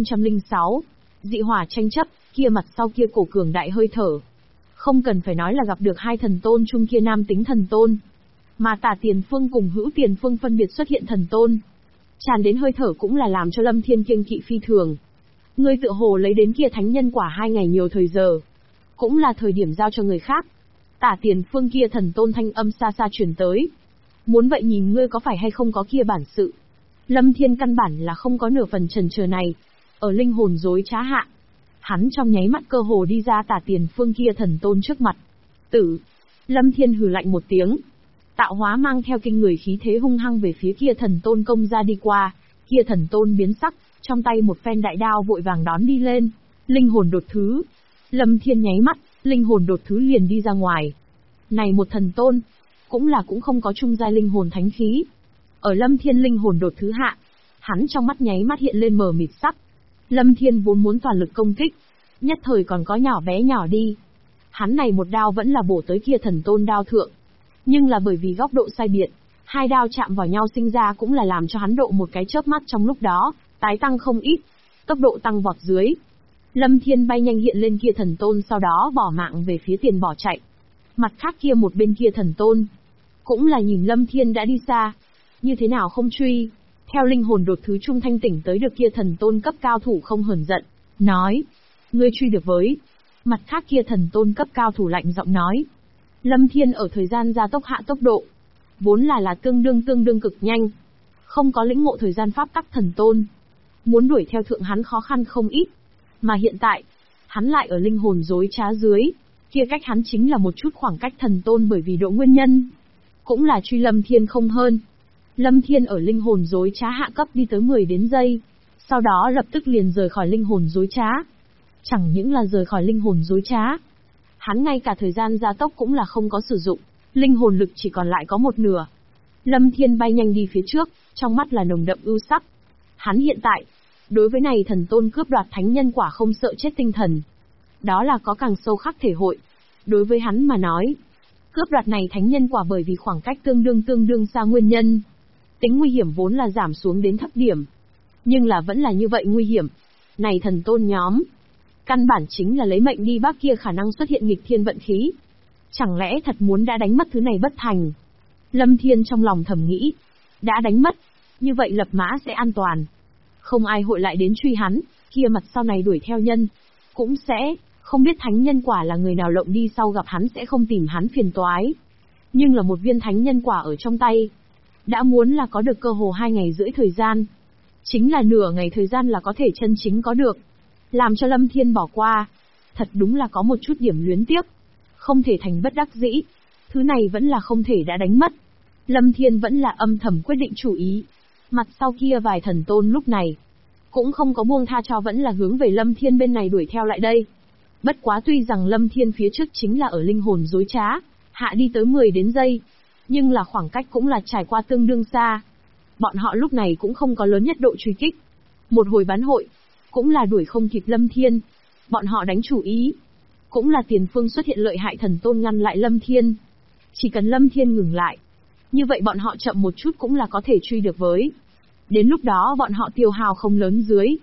1006, dị hỏa tranh chấp, kia mặt sau kia cổ cường đại hơi thở. Không cần phải nói là gặp được hai thần tôn chung kia nam tính thần tôn, mà Tả Tiền Phương cùng Hữu Tiền Phương phân biệt xuất hiện thần tôn. Tràn đến hơi thở cũng là làm cho Lâm Thiên kiêng kỵ phi thường. Ngươi tựa hồ lấy đến kia thánh nhân quả 2 ngày nhiều thời giờ, cũng là thời điểm giao cho người khác. Tả Tiền Phương kia thần tôn thanh âm xa xa truyền tới. Muốn vậy nhìn ngươi có phải hay không có kia bản sự. Lâm Thiên căn bản là không có nửa phần chần chờ này. Ở linh hồn dối trá hạ, hắn trong nháy mắt cơ hồ đi ra Tả Tiền Phương kia thần tôn trước mặt. Tử. Lâm Thiên hừ lạnh một tiếng. Tạo hóa mang theo kinh người khí thế hung hăng về phía kia thần tôn công ra đi qua. Kia thần tôn biến sắc, trong tay một phen đại đao vội vàng đón đi lên. Linh hồn đột thứ. Lâm Thiên nháy mắt, linh hồn đột thứ liền đi ra ngoài. Này một thần tôn, cũng không có trung giai linh hồn thánh khí. Ở Lâm Thiên linh hồn đột thứ hạ, hắn trong mắt nháy mắt hiện lên mờ mịt sắc. Lâm Thiên vốn muốn toàn lực công kích, nhất thời còn có nhỏ bé nhỏ đi. Hắn này một đao vẫn là bổ tới kia thần tôn đao thượng. Nhưng là bởi vì góc độ sai biệt, hai đao chạm vào nhau sinh ra cũng là làm cho hắn độ một cái chớp mắt trong lúc đó, tái tăng không ít, tốc độ tăng vọt dưới. Lâm Thiên bay nhanh hiện lên kia thần tôn sau đó bỏ mạng về phía tiền bỏ chạy. Mặt khác kia một bên kia thần tôn, cũng là nhìn Lâm Thiên đã đi xa, như thế nào không truy. Theo linh hồn đột thứ trung thanh tỉnh tới được kia thần tôn cấp cao thủ không hờn giận, nói, ngươi truy được với. Mặt khác kia thần tôn cấp cao thủ lạnh giọng nói, Lâm Thiên ở thời gian gia tốc hạ tốc độ, vốn là tương đương cực nhanh, không có lĩnh ngộ thời gian pháp tắc thần tôn, muốn đuổi theo thượng hắn khó khăn không ít, mà hiện tại, hắn lại ở linh hồn dối trá dưới, kia cách hắn chính là một chút khoảng cách thần tôn bởi vì độ nguyên nhân, cũng là truy Lâm Thiên không hơn. Lâm Thiên ở linh hồn dối trá hạ cấp đi tới 10 đến giây, sau đó lập tức liền rời khỏi linh hồn dối trá. Chẳng những là rời khỏi linh hồn dối trá, hắn ngay cả thời gian gia tốc cũng là không có sử dụng, linh hồn lực chỉ còn lại có một nửa. Lâm Thiên bay nhanh đi phía trước, trong mắt là nồng đậm ưu sắc. Hắn hiện tại, đối với này thần tôn cướp đoạt thánh nhân quả không sợ chết tinh thần. Đó là có càng sâu khắc thể hội. Đối với hắn mà nói, cướp đoạt này thánh nhân quả bởi vì khoảng cách tương đương xa nguyên nhân. Tính nguy hiểm vốn là giảm xuống đến thấp điểm. Nhưng là vẫn là như vậy nguy hiểm. Này thần tôn nhóm, căn bản chính là lấy mệnh đi bác kia khả năng xuất hiện nghịch thiên vận khí. Chẳng lẽ thật muốn đã đánh mất thứ này bất thành? Lâm Thiên trong lòng thầm nghĩ, đã đánh mất, như vậy lập mã sẽ an toàn. Không ai hội lại đến truy hắn, kia mặt sau này đuổi theo nhân. Cũng sẽ, không biết thánh nhân quả là người nào lộng đi sau gặp hắn sẽ không tìm hắn phiền toái. Nhưng là một viên thánh nhân quả ở trong tay. Đã muốn là có được cơ hồ 2 ngày rưỡi thời gian. Chính là nửa ngày thời gian là có thể chân chính có được. Làm cho Lâm Thiên bỏ qua. Thật đúng là có một chút điểm luyến tiếc. Không thể thành bất đắc dĩ. Thứ này vẫn là không thể đã đánh mất. Lâm Thiên vẫn là âm thầm quyết định chủ ý. Mặt sau kia vài thần tôn lúc này cũng không có buông tha cho vẫn là hướng về Lâm Thiên bên này đuổi theo lại đây. Bất quá tuy rằng Lâm Thiên phía trước chính là ở linh hồn dối trá, hạ đi tới 10 đến giây, nhưng là khoảng cách cũng là trải qua tương đương xa. Bọn họ lúc này cũng không có lớn nhất độ truy kích. Một hồi bán hội, cũng là đuổi không kịp Lâm Thiên. Bọn họ đánh chủ ý, cũng là tiền phương xuất hiện lợi hại thần tôn ngăn lại Lâm Thiên. Chỉ cần Lâm Thiên ngừng lại, như vậy bọn họ chậm một chút cũng là có thể truy được với. Đến lúc đó bọn họ tiêu hao không lớn dưới.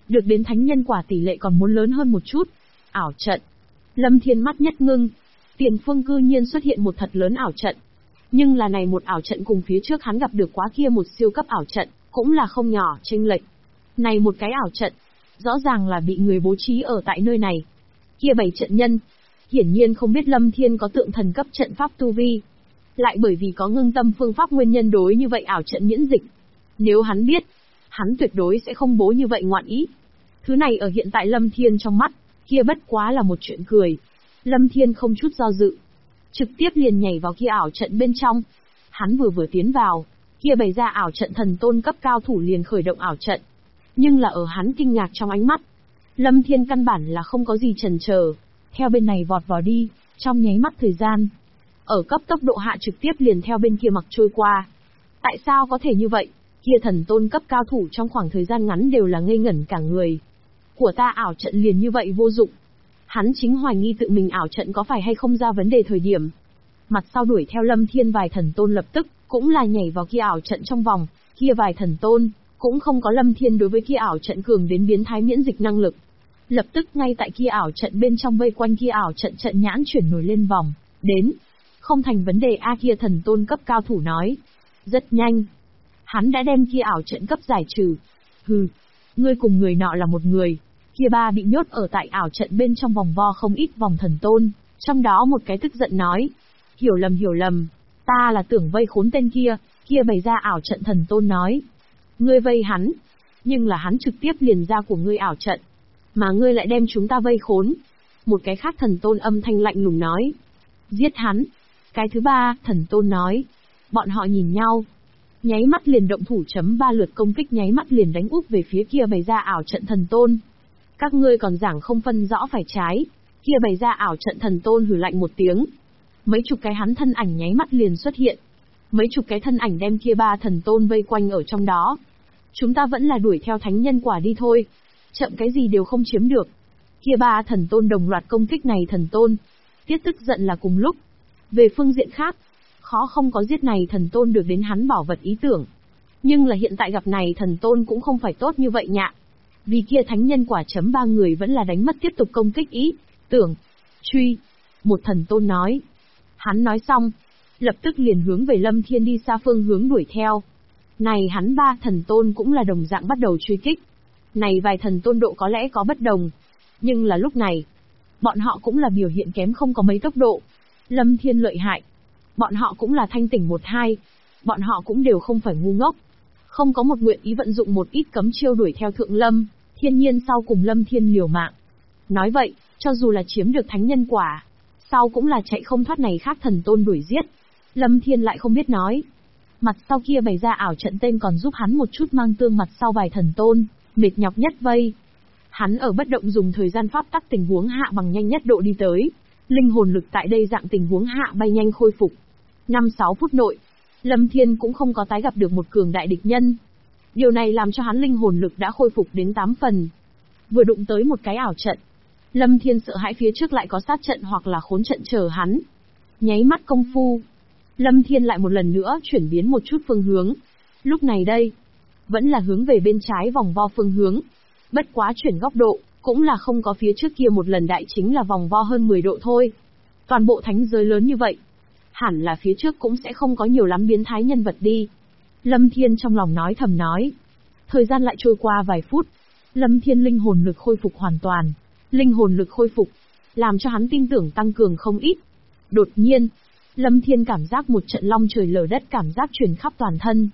Được đến thánh nhân quả tỷ lệ còn muốn lớn hơn một chút. Ảo trận. Lâm Thiên mắt nhất ngưng. Tiền phương cư nhiên xuất hiện một thật lớn ảo trận. Nhưng là này một ảo trận cùng phía trước hắn gặp được quá kia một siêu cấp ảo trận, cũng là không nhỏ, chênh lệch. Này một cái ảo trận, rõ ràng là bị người bố trí ở tại nơi này. Kia 7 trận nhân, hiển nhiên không biết Lâm Thiên có tượng thần cấp trận pháp tu vi. Lại bởi vì có ngưng tâm phương pháp nguyên nhân đối như vậy ảo trận miễn dịch. Nếu hắn biết, hắn tuyệt đối sẽ không bố như vậy ngoạn ý. Thứ này ở hiện tại Lâm Thiên trong mắt, kia bất quá là một chuyện cười. Lâm Thiên không chút do dự, trực tiếp liền nhảy vào kia ảo trận bên trong. Hắn vừa tiến vào, kia bày ra ảo trận thần tôn cấp cao thủ liền khởi động ảo trận. Nhưng là ở hắn kinh ngạc trong ánh mắt, Lâm Thiên căn bản là không có gì chần chờ, theo bên này vọt vào đi, trong nháy mắt thời gian. Ở cấp tốc độ hạ trực tiếp liền theo bên kia mặc trôi qua. Tại sao có thể như vậy? Kia thần tôn cấp cao thủ trong khoảng thời gian ngắn đều là ngây ngẩn cả người. Của ta ảo trận liền như vậy vô dụng. Hắn chính hoài nghi tự mình ảo trận có phải hay không ra vấn đề thời điểm. Mặt sau đuổi theo Lâm Thiên vài thần tôn lập tức, cũng là nhảy vào kia ảo trận trong vòng, kia vài thần tôn, cũng không có Lâm Thiên đối với kia ảo trận cường đến biến thái miễn dịch năng lực. Lập tức ngay tại kia ảo trận bên trong vây quanh kia ảo trận trận nhãn chuyển nổi lên vòng, đến. Không thành vấn đề a kia thần tôn cấp cao thủ nói. Rất nhanh. Hắn đã đem kia ảo trận cấp giải trừ. Hừ, ngươi cùng người nọ là một người. Kia ba bị nhốt ở tại ảo trận bên trong vòng vo không ít vòng thần tôn, trong đó một cái tức giận nói. Hiểu lầm, ta là tưởng vây khốn tên kia, kia bày ra ảo trận thần tôn nói. Ngươi vây hắn, nhưng là hắn trực tiếp liền ra của ngươi ảo trận, mà ngươi lại đem chúng ta vây khốn. Một cái khác thần tôn âm thanh lạnh lùng nói. Giết hắn. Cái thứ ba, thần tôn nói. Bọn họ nhìn nhau, nháy mắt liền động thủ chấm 3 lượt công kích nháy mắt liền đánh úp về phía kia bày ra ảo trận thần tôn. Các ngươi còn giảng không phân rõ phải trái, kia bày ra ảo trận thần tôn hừ lạnh một tiếng. Mấy chục cái hắn thân ảnh nháy mắt liền xuất hiện. Mấy chục cái thân ảnh đem kia ba thần tôn vây quanh ở trong đó. Chúng ta vẫn là đuổi theo thánh nhân quả đi thôi. Chậm cái gì đều không chiếm được. Kia ba thần tôn đồng loạt công kích này thần tôn. Tiết tức giận là cùng lúc. Về phương diện khác, khó không có giết này thần tôn được đến hắn bảo vật ý tưởng. Nhưng là hiện tại gặp này thần tôn cũng không phải tốt như vậy nhạ. Vì kia thánh nhân quả chấm 3 người vẫn là đánh mất tiếp tục công kích ý tưởng. Truy. Một thần tôn nói. Hắn nói xong, lập tức liền hướng về Lâm Thiên đi xa phương hướng đuổi theo. Này hắn ba thần tôn cũng là đồng dạng bắt đầu truy kích. Này vài thần tôn độ có lẽ có bất đồng. Nhưng là lúc này, bọn họ cũng là biểu hiện kém không có mấy tốc độ. Lâm Thiên lợi hại. Bọn họ cũng là thanh tỉnh một hai. Bọn họ cũng đều không phải ngu ngốc. Không có một nguyện ý vận dụng một ít cấm chiêu đuổi theo Thượng Lâm, Thiên Nhiên sau cùng Lâm Thiên liều mạng. Nói vậy, cho dù là chiếm được thánh nhân quả, sau cũng là chạy không thoát này khác thần tôn đuổi giết. Lâm Thiên lại không biết nói. Mặt sau kia bày ra ảo trận tên còn giúp hắn một chút mang tương mặt sau vài thần tôn, mệt nhọc nhất vây. Hắn ở bất động dùng thời gian pháp tắc tình huống hạ bằng nhanh nhất độ đi tới. Linh hồn lực tại đây dạng tình huống hạ bay nhanh khôi phục. 5-6 phút nội, Lâm Thiên cũng không có tái gặp được một cường đại địch nhân. Điều này làm cho hắn linh hồn lực đã khôi phục đến 8 phần. Vừa đụng tới một cái ảo trận, Lâm Thiên sợ hãi phía trước lại có sát trận hoặc là khốn trận chờ hắn. Nháy mắt công phu, Lâm Thiên lại một lần nữa chuyển biến một chút phương hướng. Lúc này đây, vẫn là hướng về bên trái vòng vo phương hướng. Bất quá chuyển góc độ, cũng là không có phía trước kia một lần đại chính là vòng vo hơn 10 độ thôi. Toàn bộ thánh giới lớn như vậy, hẳn là phía trước cũng sẽ không có nhiều lắm biến thái nhân vật đi. Lâm Thiên trong lòng nói thầm nói. Thời gian lại trôi qua vài phút, Lâm Thiên linh hồn lực khôi phục hoàn toàn. Linh hồn lực khôi phục, làm cho hắn tin tưởng tăng cường không ít. Đột nhiên, Lâm Thiên cảm giác một trận long trời lở đất cảm giác truyền khắp toàn thân.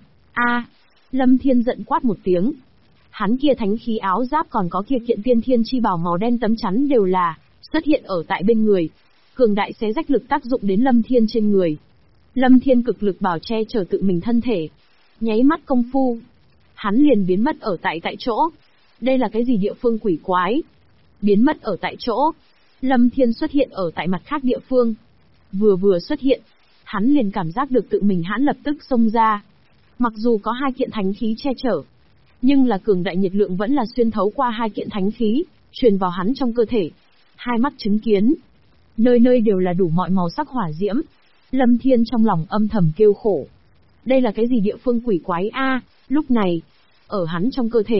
Lâm Thiên giận quát một tiếng. Hắn kia thánh khí áo giáp còn có kia kiện tiên thiên chi bảo màu đen tấm chắn đều là xuất hiện ở tại bên người. Cường đại xé rách lực tác dụng đến Lâm Thiên trên người. Lâm Thiên cực lực bảo che chở tự mình thân thể. Nháy mắt công phu, hắn liền biến mất ở tại chỗ. Đây là cái gì địa phương quỷ quái? Biến mất ở tại chỗ. Lâm Thiên xuất hiện ở tại mặt khác địa phương. Vừa xuất hiện, hắn liền cảm giác được tự mình hãn lập tức xông ra. Mặc dù có hai kiện thánh khí che chở, nhưng là cường đại nhiệt lượng vẫn là xuyên thấu qua hai kiện thánh khí, truyền vào hắn trong cơ thể. Hai mắt chứng kiến, nơi nơi đều là đủ mọi màu sắc hỏa diễm. Lâm Thiên trong lòng âm thầm kêu khổ. Đây là cái gì địa phương quỷ quái a? Lúc này, ở hắn trong cơ thể,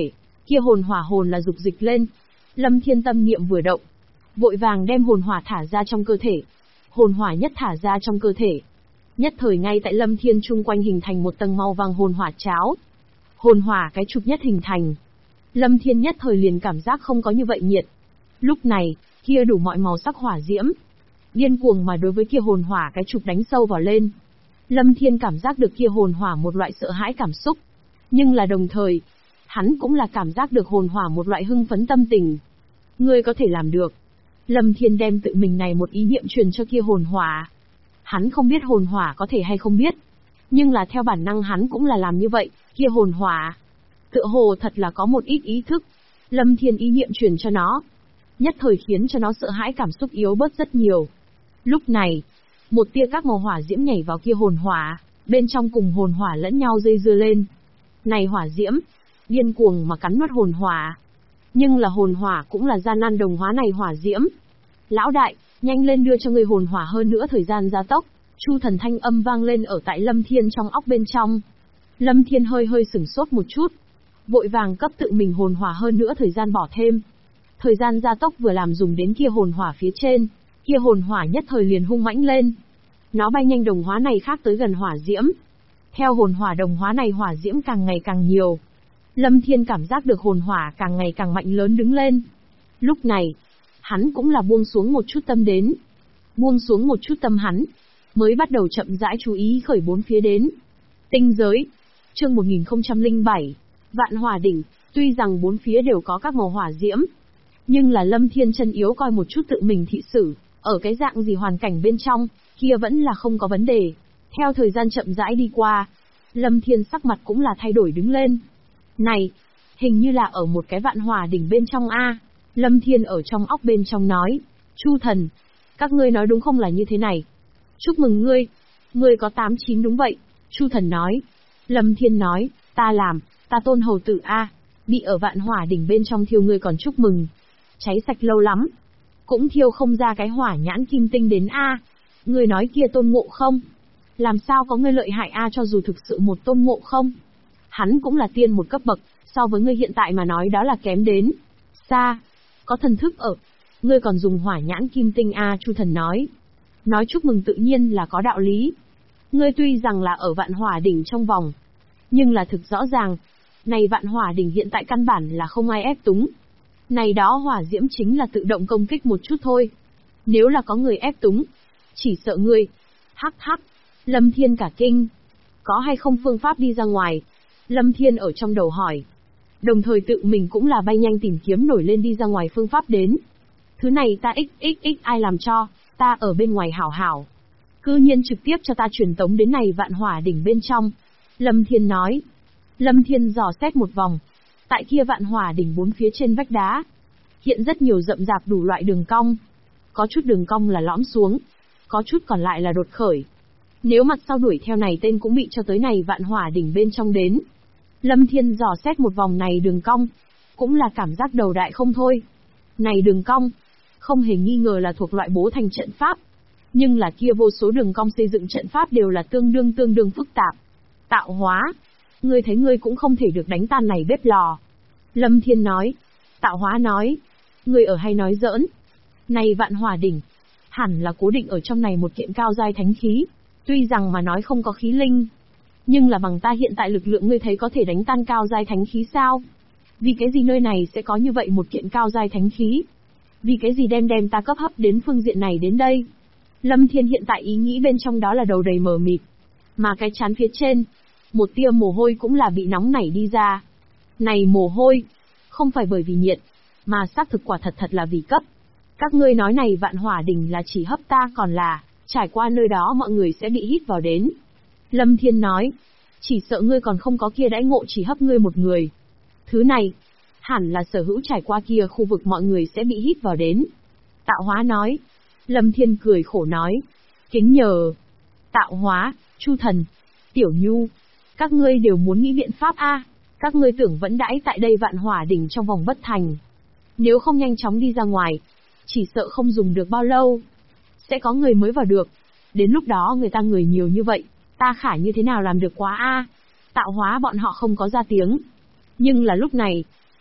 Kia hồn hỏa hồn là dục dịch lên. Lâm Thiên tâm niệm vừa động, vội vàng đem hồn hỏa thả ra trong cơ thể. Hồn hỏa nhất thả ra trong cơ thể. Nhất thời ngay tại Lâm Thiên chung quanh hình thành một tầng màu vàng hồn hỏa cháo. Hồn hỏa cái trục nhất hình thành. Lâm Thiên nhất thời liền cảm giác không có như vậy nhiệt. Lúc này, kia đủ mọi màu sắc hỏa diễm, điên cuồng mà đối với kia hồn hỏa cái trục đánh sâu vào lên. Lâm Thiên cảm giác được kia hồn hỏa một loại sợ hãi cảm xúc. Nhưng là đồng thời, hắn cũng là cảm giác được hồn hỏa một loại hưng phấn tâm tình. Ngươi có thể làm được. Lâm Thiên đem tự mình này một ý niệm truyền cho kia hồn hỏa. Hắn không biết hồn hỏa có thể hay không biết. Nhưng là theo bản năng hắn cũng là làm như vậy, kia hồn hỏa. Tựa hồ thật là có một ít ý thức. Lâm Thiên ý niệm truyền cho nó. Nhất thời khiến cho nó sợ hãi cảm xúc yếu bớt rất nhiều. Lúc này, một tia các màu hỏa diễm nhảy vào kia hồn hỏa, bên trong cùng hồn hỏa lẫn nhau dây dưa lên. Này hỏa diễm, điên cuồng mà cắn nuốt hồn hỏa. Nhưng là hồn hỏa cũng là gian nan đồng hóa này hỏa diễm. Lão đại, nhanh lên đưa cho người hồn hỏa hơn nữa thời gian gia tốc. Chu Thần thanh âm vang lên ở tại Lâm Thiên trong óc bên trong. Lâm Thiên hơi hơi sửng sốt một chút, vội vàng cấp tự mình hồn hỏa hơn nữa thời gian bỏ thêm. Thời gian gia tốc vừa làm dùng đến kia hồn hỏa phía trên, kia hồn hỏa nhất thời liền hung mãnh lên. Nó bay nhanh đồng hóa này khác tới gần hỏa diễm. Theo hồn hỏa đồng hóa này hỏa diễm càng ngày càng nhiều. Lâm Thiên cảm giác được hồn hỏa càng ngày càng mạnh lớn đứng lên. Lúc này, hắn cũng là buông xuống một chút tâm đến. Buông xuống một chút tâm hắn, mới bắt đầu chậm rãi chú ý khởi bốn phía đến. Tinh giới, chương 1007, Vạn Hỏa Đỉnh, tuy rằng bốn phía đều có các màu hỏa diễm, nhưng là Lâm Thiên chân yếu coi một chút tự mình thị sử, ở cái dạng gì hoàn cảnh bên trong, kia vẫn là không có vấn đề. Theo thời gian chậm rãi đi qua, Lâm Thiên sắc mặt cũng là thay đổi đứng lên. Này, hình như là ở một cái Vạn Hỏa Đỉnh bên trong a. Lâm Thiên ở trong óc bên trong nói, Chu Thần, các ngươi nói đúng không là như thế này? Chúc mừng ngươi, ngươi có 89 đúng vậy. Chu Thần nói. Lâm Thiên nói, ta làm, ta Tôn hầu tử a, bị ở Vạn Hỏa Đỉnh bên trong thiêu ngươi còn chúc mừng. Cháy sạch lâu lắm, cũng thiêu không ra cái hỏa nhãn kim tinh đến a. Ngươi nói kia Tôn Ngộ Không, làm sao có ngươi lợi hại a, cho dù thực sự một Tôn Ngộ Không, hắn cũng là tiên một cấp bậc, so với ngươi hiện tại mà nói đó là kém đến xa. Có thần thức ở, ngươi còn dùng hỏa nhãn kim tinh a. Chu Thần nói. Nói chúc mừng tự nhiên là có đạo lý. Ngươi tuy rằng là ở Vạn Hỏa Đỉnh trong vòng, nhưng là thực rõ ràng, này Vạn Hỏa Đỉnh hiện tại căn bản là không ai ép túng. Này đó hỏa diễm chính là tự động công kích một chút thôi. Nếu là có người ép túng, chỉ sợ ngươi. Hắc hắc, Lâm Thiên cả kinh. Có hay không phương pháp đi ra ngoài? Lâm Thiên ở trong đầu hỏi. Đồng thời tự mình cũng là bay nhanh tìm kiếm nổi lên đi ra ngoài phương pháp đến. Thứ này ta xxx ai làm cho, ta ở bên ngoài hảo hảo. Cư nhiên trực tiếp cho ta truyền tống đến này Vạn Hỏa Đỉnh bên trong. Lâm Thiên nói. Lâm Thiên dò xét một vòng. Tại kia Vạn Hỏa Đỉnh bốn phía trên vách đá, hiện rất nhiều rậm rạp đủ loại đường cong. Có chút đường cong là lõm xuống, có chút còn lại là đột khởi. Nếu mặt sau đuổi theo này tên cũng bị cho tới này Vạn Hỏa Đỉnh bên trong đến. Lâm Thiên dò xét một vòng này đường cong, cũng là cảm giác đầu đại không thôi. Này đường cong, không hề nghi ngờ là thuộc loại bố thành trận pháp. Nhưng là kia vô số đường cong xây dựng trận pháp đều là tương đương phức tạp. Tạo hóa, ngươi thấy ngươi cũng không thể được đánh tan này bếp lò. Lâm Thiên nói. Tạo hóa nói, ngươi ở hay nói giỡn. Này Vạn Hỏa Đỉnh, hẳn là cố định ở trong này một kiện cao giai thánh khí. Tuy rằng mà nói không có khí linh, nhưng là bằng ta hiện tại lực lượng ngươi thấy có thể đánh tan cao giai thánh khí sao? Vì cái gì nơi này sẽ có như vậy một kiện cao giai thánh khí? Vì cái gì đem ta cấp hấp đến phương diện này đến đây? Lâm Thiên hiện tại ý nghĩ bên trong đó là đầu đầy mờ mịt. Mà cái trán phía trên, một tia mồ hôi cũng là bị nóng nảy đi ra. Này mồ hôi, không phải bởi vì nhiệt, mà xác thực quả thật là vì cấp. Các ngươi nói này Vạn Hỏa Đỉnh là chỉ hấp ta còn là, trải qua nơi đó mọi người sẽ bị hít vào đến. Lâm Thiên nói, chỉ sợ ngươi còn không có kia đãi ngộ chỉ hấp ngươi một người. Thứ này, hẳn là sở hữu trải qua kia khu vực mọi người sẽ bị hít vào đến. Tạo hóa nói. Lâm Thiên cười khổ nói, kính nhờ. Tạo hóa, Chu Thần, Tiểu Nhu, các ngươi đều muốn nghĩ biện pháp a. Các ngươi tưởng vẫn đãi tại đây Vạn Hỏa Đỉnh trong vòng bất thành. Nếu không nhanh chóng đi ra ngoài, chỉ sợ không dùng được bao lâu, sẽ có người mới vào được. Đến lúc đó người ta người nhiều như vậy, ta khả như thế nào làm được quá a? Tạo hóa bọn họ không có ra tiếng. Nhưng là lúc này,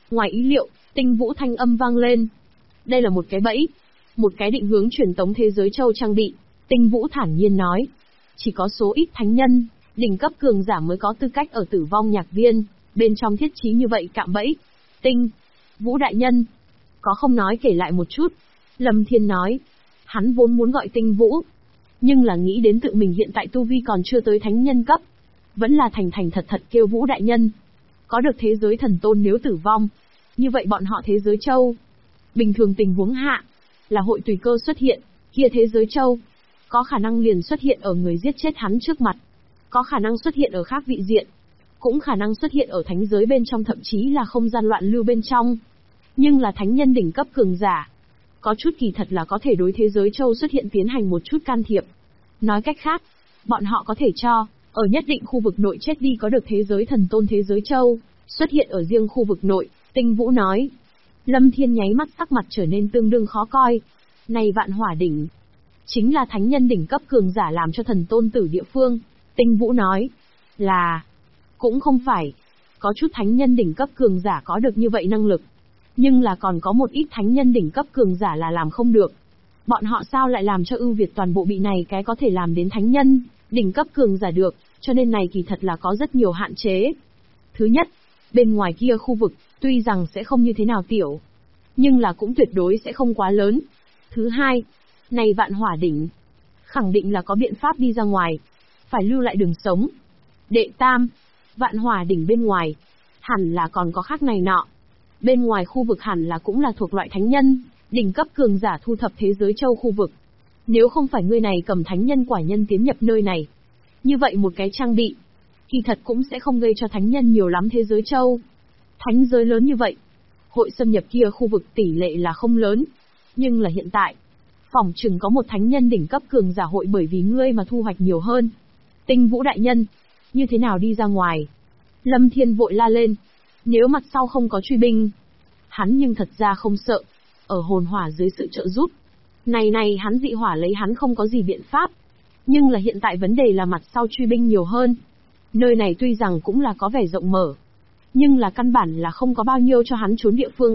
Ngoài ý liệu, Tinh Vũ thanh âm vang lên. Đây là một cái bẫy, một cái định hướng truyền tống thế giới châu trang bị. Tinh Vũ thản nhiên nói. Chỉ có số ít thánh nhân, đỉnh cấp cường giả mới có tư cách ở Tử Vong Nhạc Viên, bên trong thiết trí như vậy cạm bẫy. Tinh Vũ đại nhân, có không nói kể lại một chút. Lâm Thiên nói. Hắn vốn muốn gọi Tinh Vũ, nhưng là nghĩ đến tự mình hiện tại tu vi còn chưa tới thánh nhân cấp, vẫn là thành thành thật thật kêu Vũ đại nhân. Có được thế giới thần tôn nếu tử vong, như vậy bọn họ thế giới châu, bình thường tình huống hạ, là hội tùy cơ xuất hiện, kia thế giới châu, có khả năng liền xuất hiện ở người giết chết hắn trước mặt, có khả năng xuất hiện ở khác vị diện, cũng khả năng xuất hiện ở thánh giới bên trong, thậm chí là không gian loạn lưu bên trong. Nhưng là thánh nhân đỉnh cấp cường giả, có chút kỳ thật là có thể đối thế giới châu xuất hiện tiến hành một chút can thiệp. Nói cách khác, bọn họ có thể cho, ở nhất định khu vực nội chết đi có được thế giới thần tôn thế giới châu, xuất hiện ở riêng khu vực nội, Tinh Vũ nói. Lâm Thiên nháy mắt sắc mặt trở nên tương đương khó coi. Này Vạn Hỏa đỉnh, chính là thánh nhân đỉnh cấp cường giả làm cho thần tôn tử địa phương. Tinh Vũ nói, là, cũng không phải, có chút thánh nhân đỉnh cấp cường giả có được như vậy năng lực. Nhưng là còn có một ít thánh nhân đỉnh cấp cường giả là làm không được. Bọn họ sao lại làm cho ưu việt toàn bộ bị này cái có thể làm đến thánh nhân đỉnh cấp cường giả được, cho nên này kỳ thật là có rất nhiều hạn chế. Thứ nhất, bên ngoài kia khu vực, tuy rằng sẽ không như thế nào tiểu, nhưng là cũng tuyệt đối sẽ không quá lớn. Thứ hai, này Vạn Hỏa đỉnh, khẳng định là có biện pháp đi ra ngoài, phải lưu lại đường sống. Đệ tam, Vạn Hỏa đỉnh bên ngoài, hẳn là còn có khác này nọ. Bên ngoài khu vực hẳn là cũng là thuộc loại thánh nhân, đỉnh cấp cường giả thu thập thế giới châu khu vực. Nếu không phải ngươi này cầm thánh nhân quả nhân tiến nhập nơi này, như vậy một cái trang bị, kỳ thật cũng sẽ không gây cho thánh nhân nhiều lắm thế giới châu. Thánh giới lớn như vậy, hội xâm nhập kia khu vực tỷ lệ là không lớn. Nhưng là hiện tại, phỏng chừng có một thánh nhân đỉnh cấp cường giả hội bởi vì ngươi mà thu hoạch nhiều hơn. Tinh Vũ đại nhân, như thế nào đi ra ngoài? Lâm Thiên vội la lên. Nếu mặt sau không có truy binh, hắn nhưng thật ra không sợ, ở hồn hỏa dưới sự trợ giúp. Này hắn dị hỏa lấy hắn không có gì biện pháp. Nhưng là hiện tại vấn đề là mặt sau truy binh nhiều hơn. Nơi này tuy rằng cũng là có vẻ rộng mở, nhưng là căn bản là không có bao nhiêu cho hắn trốn địa phương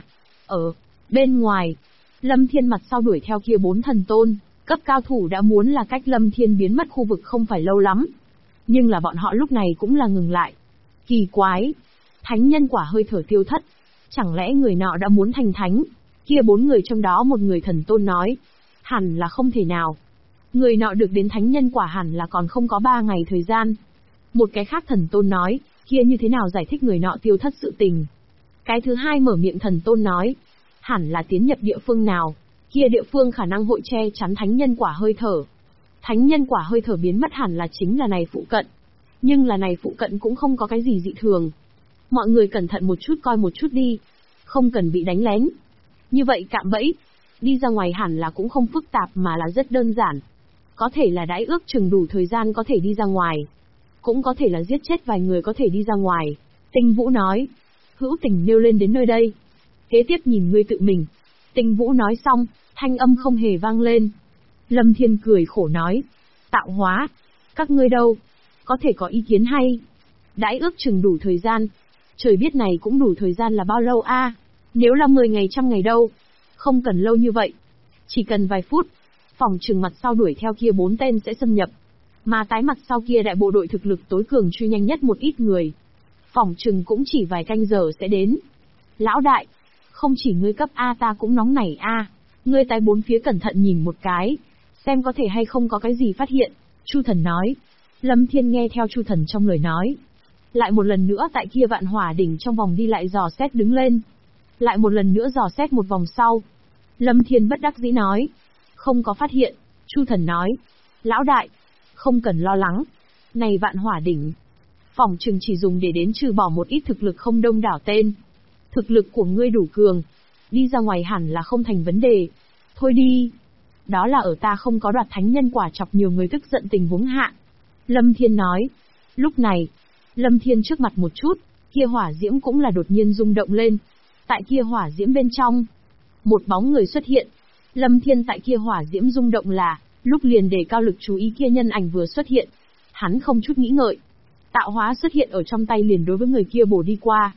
ở bên ngoài. Lâm Thiên mặt sau đuổi theo kia 4 thần tôn, cấp cao thủ đã muốn là cách Lâm Thiên biến mất khu vực không phải lâu lắm. Nhưng là bọn họ lúc này cũng là ngừng lại. Kỳ quái, thánh nhân quả hơi thở tiêu thất, chẳng lẽ người nọ đã muốn thành thánh? Kia 4 người trong đó một người thần tôn nói, hẳn là không thể nào. Người nọ được đến thánh nhân quả hẳn là còn không có 3 ngày thời gian. Một cái khác thần tôn nói, kia như thế nào giải thích người nọ tiêu thất sự tình? Cái thứ hai mở miệng thần tôn nói, hẳn là tiến nhập địa phương nào, kia địa phương khả năng hội che chắn thánh nhân quả hơi thở. Thánh nhân quả hơi thở biến mất hẳn là chính là này phụ cận. Nhưng là này phụ cận cũng không có cái gì dị thường. Mọi người cẩn thận một chút coi một chút đi, không cần bị đánh lén. Như vậy cạm bẫy, đi ra ngoài hẳn là cũng không phức tạp mà là rất đơn giản. Có thể là đãi ước chừng đủ thời gian có thể đi ra ngoài. Cũng có thể là giết chết vài người có thể đi ra ngoài. Tinh Vũ nói, hữu tình nêu lên đến nơi đây. Kế tiếp nhìn ngươi tự mình. Tinh Vũ nói xong, thanh âm không hề vang lên. Lâm Thiên cười khổ nói, tạo hóa, các ngươi đâu, có thể có ý kiến hay. Đãi ước chừng đủ thời gian, trời biết này cũng đủ thời gian là bao lâu nếu là 10 ngày 100 ngày đâu, không cần lâu như vậy. Chỉ cần vài phút, phòng chừng mặt sau đuổi theo kia 4 tên sẽ xâm nhập. Mà tái mặt sau kia đại bộ đội thực lực tối cường truy nhanh nhất một ít người. Phòng chừng cũng chỉ vài canh giờ sẽ đến. Lão đại, không chỉ ngươi cấp A ta cũng nóng nảy ngươi tái 4 phía cẩn thận nhìn một cái, xem có thể hay không có cái gì phát hiện. Chu Thần nói. Lâm Thiên nghe theo Chu Thần trong lời nói. Lại một lần nữa tại kia Vạn Hỏa đỉnh trong vòng đi lại dò xét đứng lên. Lại một lần nữa dò xét một vòng sau. Lâm Thiên bất đắc dĩ nói. Không có phát hiện. Chu Thần nói. Lão đại, không cần lo lắng. Này Vạn Hỏa đỉnh, phòng trừng chỉ dùng để đến trừ bỏ một ít thực lực không đông đảo tên. Thực lực của ngươi đủ cường, đi ra ngoài hẳn là không thành vấn đề. Thôi đi. Đó là ở ta không có đoạt thánh nhân quả chọc nhiều người tức giận tình huống hạ. Lâm Thiên nói. Lúc này, Lâm Thiên trước mặt một chút, kia hỏa diễm cũng là đột nhiên rung động lên. Tại kia hỏa diễm bên trong, một bóng người xuất hiện. Lâm Thiên tại kia hỏa diễm rung động là, lúc liền để cao lực chú ý kia nhân ảnh vừa xuất hiện. Hắn không chút nghĩ ngợi. Tạo hóa xuất hiện ở trong tay liền đối với người kia bổ đi qua.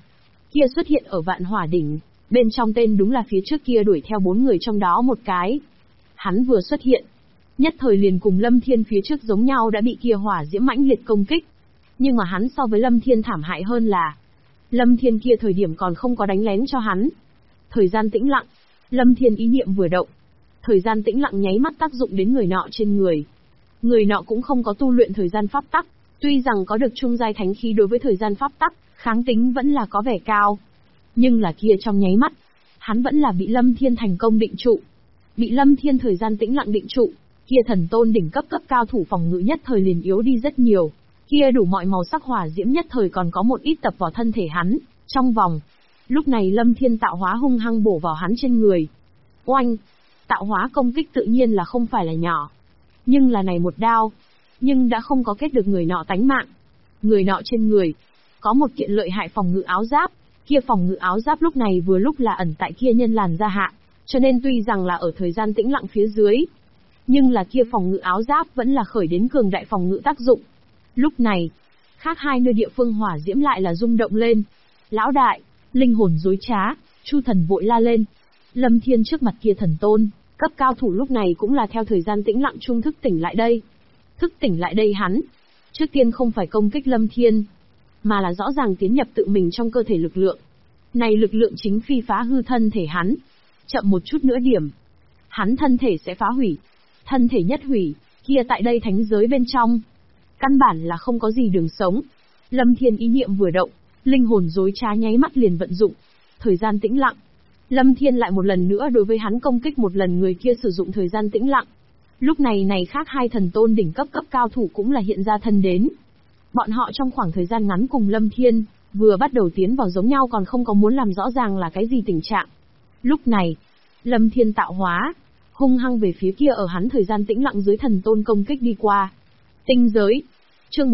Kia xuất hiện ở Vạn Hỏa Đỉnh, bên trong tên đúng là phía trước kia đuổi theo 4 người trong đó một cái. Hắn vừa xuất hiện, nhất thời liền cùng Lâm Thiên phía trước giống nhau đã bị kia hỏa diễm mãnh liệt công kích. Nhưng mà hắn so với Lâm Thiên thảm hại hơn là, Lâm Thiên kia thời điểm còn không có đánh lén cho hắn. Thời gian tĩnh lặng, Lâm Thiên ý niệm vừa động, thời gian tĩnh lặng nháy mắt tác dụng đến người nọ trên người. Người nọ cũng không có tu luyện thời gian pháp tắc, tuy rằng có được trung giai thánh khí đối với thời gian pháp tắc, kháng tính vẫn là có vẻ cao. Nhưng là kia trong nháy mắt, hắn vẫn là bị Lâm Thiên thành công định trụ. Bị Lâm Thiên thời gian tĩnh lặng định trụ, kia thần tôn đỉnh cấp cao thủ phòng ngự nhất thời liền yếu đi rất nhiều. Kia đủ mọi màu sắc hỏa diễm nhất thời còn có một ít tập vào thân thể hắn, trong vòng. Lúc này Lâm Thiên tạo hóa hung hăng bổ vào hắn trên người. Oanh! Tạo hóa công kích tự nhiên là không phải là nhỏ. Nhưng là này một đao, nhưng đã không có kết được người nọ tánh mạng. Người nọ trên người, có một kiện lợi hại phòng ngự áo giáp, kia phòng ngự áo giáp lúc này vừa lúc là ẩn tại kia nhân làn da hạ, cho nên tuy rằng là ở thời gian tĩnh lặng phía dưới, nhưng là kia phòng ngự áo giáp vẫn là khởi đến cường đại phòng ngự tác dụng. Lúc này, khác hai nơi địa phương hỏa diễm lại là rung động lên. Lão đại, linh hồn dối trá, Chu Thần vội la lên. Lâm Thiên trước mặt kia thần tôn, cấp cao thủ lúc này cũng là theo thời gian tĩnh lặng trung thức tỉnh lại đây. Thức tỉnh lại đây hắn, trước tiên không phải công kích Lâm Thiên, mà là rõ ràng tiến nhập tự mình trong cơ thể lực lượng. Này lực lượng chính phi phá hư thân thể hắn. Chậm một chút nữa điểm, hắn thân thể sẽ phá hủy. Thân thể nhất hủy, kia tại đây thánh giới bên trong, căn bản là không có gì đường sống. Lâm Thiên ý niệm vừa động, linh hồn dối trá nháy mắt liền vận dụng. Thời gian tĩnh lặng. Lâm Thiên lại một lần nữa đối với hắn công kích một lần, người kia sử dụng thời gian tĩnh lặng. Lúc này khác hai thần tôn đỉnh cấp cao thủ cũng là hiện ra thân đến. Bọn họ trong khoảng thời gian ngắn cùng Lâm Thiên, vừa bắt đầu tiến vào giống nhau còn không có muốn làm rõ ràng là cái gì tình trạng. Lúc này, Lâm Thiên tạo hóa, hung hăng về phía kia ở hắn thời gian tĩnh lặng dưới thần tôn công kích đi qua. Tinh giới, chương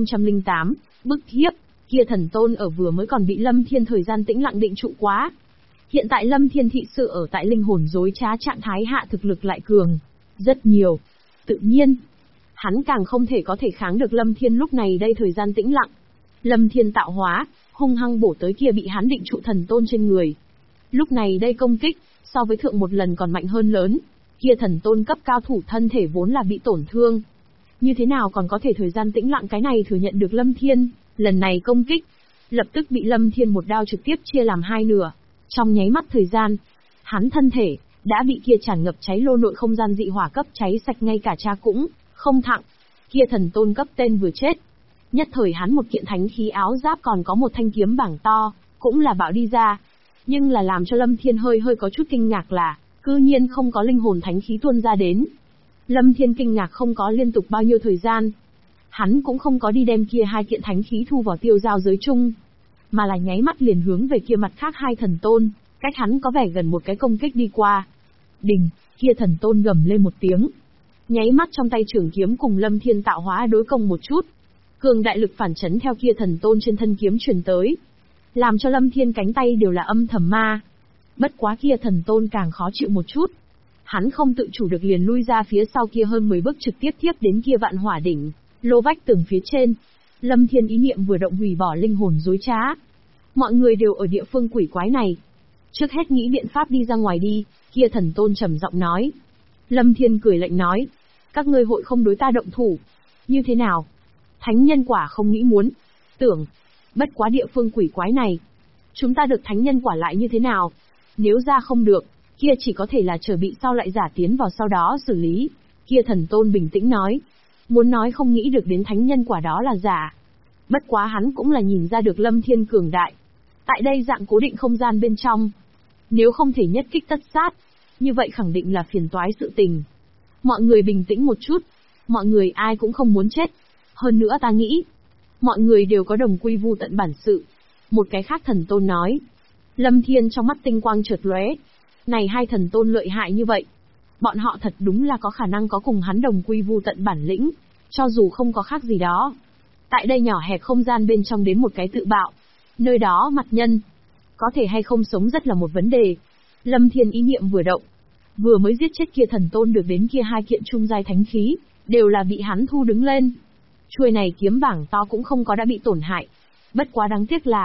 1008, bức hiếp, kia thần tôn ở vừa mới còn bị Lâm Thiên thời gian tĩnh lặng định trụ quá. Hiện tại Lâm Thiên thị sự ở tại linh hồn dối trá trạng thái hạ thực lực lại cường rất nhiều. Tự nhiên, hắn càng không thể có thể kháng được Lâm Thiên lúc này đây thời gian tĩnh lặng. Lâm Thiên tạo hóa, hung hăng bổ tới kia bị hắn định trụ thần tôn trên người. Lúc này đây công kích, so với thượng một lần còn mạnh hơn lớn. Kia thần tôn cấp cao thủ thân thể vốn là bị tổn thương. Như thế nào còn có thể thời gian tĩnh lặng cái này thừa nhận được Lâm Thiên, lần này công kích. Lập tức bị Lâm Thiên một đao trực tiếp chia làm hai nửa. Trong nháy mắt thời gian, hắn thân thể, đã bị kia tràn ngập cháy lô nội không gian dị hỏa cấp cháy sạch, ngay cả cha cũng không thặng. Kia thần tôn cấp tên vừa chết. Nhất thời hắn một kiện thánh khí áo giáp còn có một thanh kiếm bảng to, cũng là bạo đi ra. Nhưng là làm cho Lâm Thiên hơi có chút kinh ngạc là, cư nhiên không có linh hồn thánh khí tuôn ra đến. Lâm Thiên kinh ngạc không có liên tục bao nhiêu thời gian. Hắn cũng không có đi đem kia hai kiện thánh khí thu vào tiêu giao giới chung, mà là nháy mắt liền hướng về kia mặt khác hai thần tôn, cách hắn có vẻ gần một cái công kích đi qua. Đình, kia thần tôn gầm lên một tiếng. Nháy mắt trong tay trường kiếm cùng Lâm Thiên tạo hóa đối công một chút. Cường đại lực phản chấn theo kia thần tôn trên thân kiếm truyền tới, làm cho Lâm Thiên cánh tay đều là âm thầm ma. Bất quá kia thần tôn càng khó chịu một chút. Hắn không tự chủ được liền lui ra phía sau kia hơn 10 bước trực tiếp tiếp đến kia Vạn Hỏa Đỉnh, lô vách tường phía trên. Lâm Thiên ý niệm vừa động hủy bỏ linh hồn dối trá. Mọi người đều ở địa phương quỷ quái này. Trước hết nghĩ biện pháp đi ra ngoài đi, kia thần tôn trầm giọng nói. Lâm Thiên cười lạnh nói. Các ngươi hội không đối ta động thủ. Như thế nào? Thánh nhân quả không nghĩ muốn. Tưởng. Bất quá địa phương quỷ quái này. Chúng ta được thánh nhân quả lại như thế nào? Nếu ra không được, kia chỉ có thể là chờ bị sau lại giả tiến vào sau đó xử lý. Kia thần tôn bình tĩnh nói. Muốn nói không nghĩ được đến thánh nhân quả đó là giả. Bất quá hắn cũng là nhìn ra được Lâm Thiên cường đại. Tại đây dạng cố định không gian bên trong, nếu không thể nhất kích tất sát, như vậy khẳng định là phiền toái sự tình. Mọi người bình tĩnh một chút. Mọi người ai cũng không muốn chết. Hơn nữa ta nghĩ, mọi người đều có đồng quy vu tận bản sự. Một cái khác thần tôn nói. Lâm Thiên trong mắt tinh quang chợt lóe. Này hai thần tôn lợi hại như vậy. Bọn họ thật đúng là có khả năng có cùng hắn đồng quy vu tận bản lĩnh, cho dù không có khác gì đó. Tại đây nhỏ hẹp không gian bên trong đến một cái tự bạo. Nơi đó mặt nhân, có thể hay không sống rất là một vấn đề. Lâm Thiên ý niệm vừa động, vừa mới giết chết kia thần tôn được đến kia hai kiện trung giai thánh khí, đều là bị hắn thu đứng lên. Chuôi này kiếm bảng to cũng không có đã bị tổn hại. Bất quá đáng tiếc là,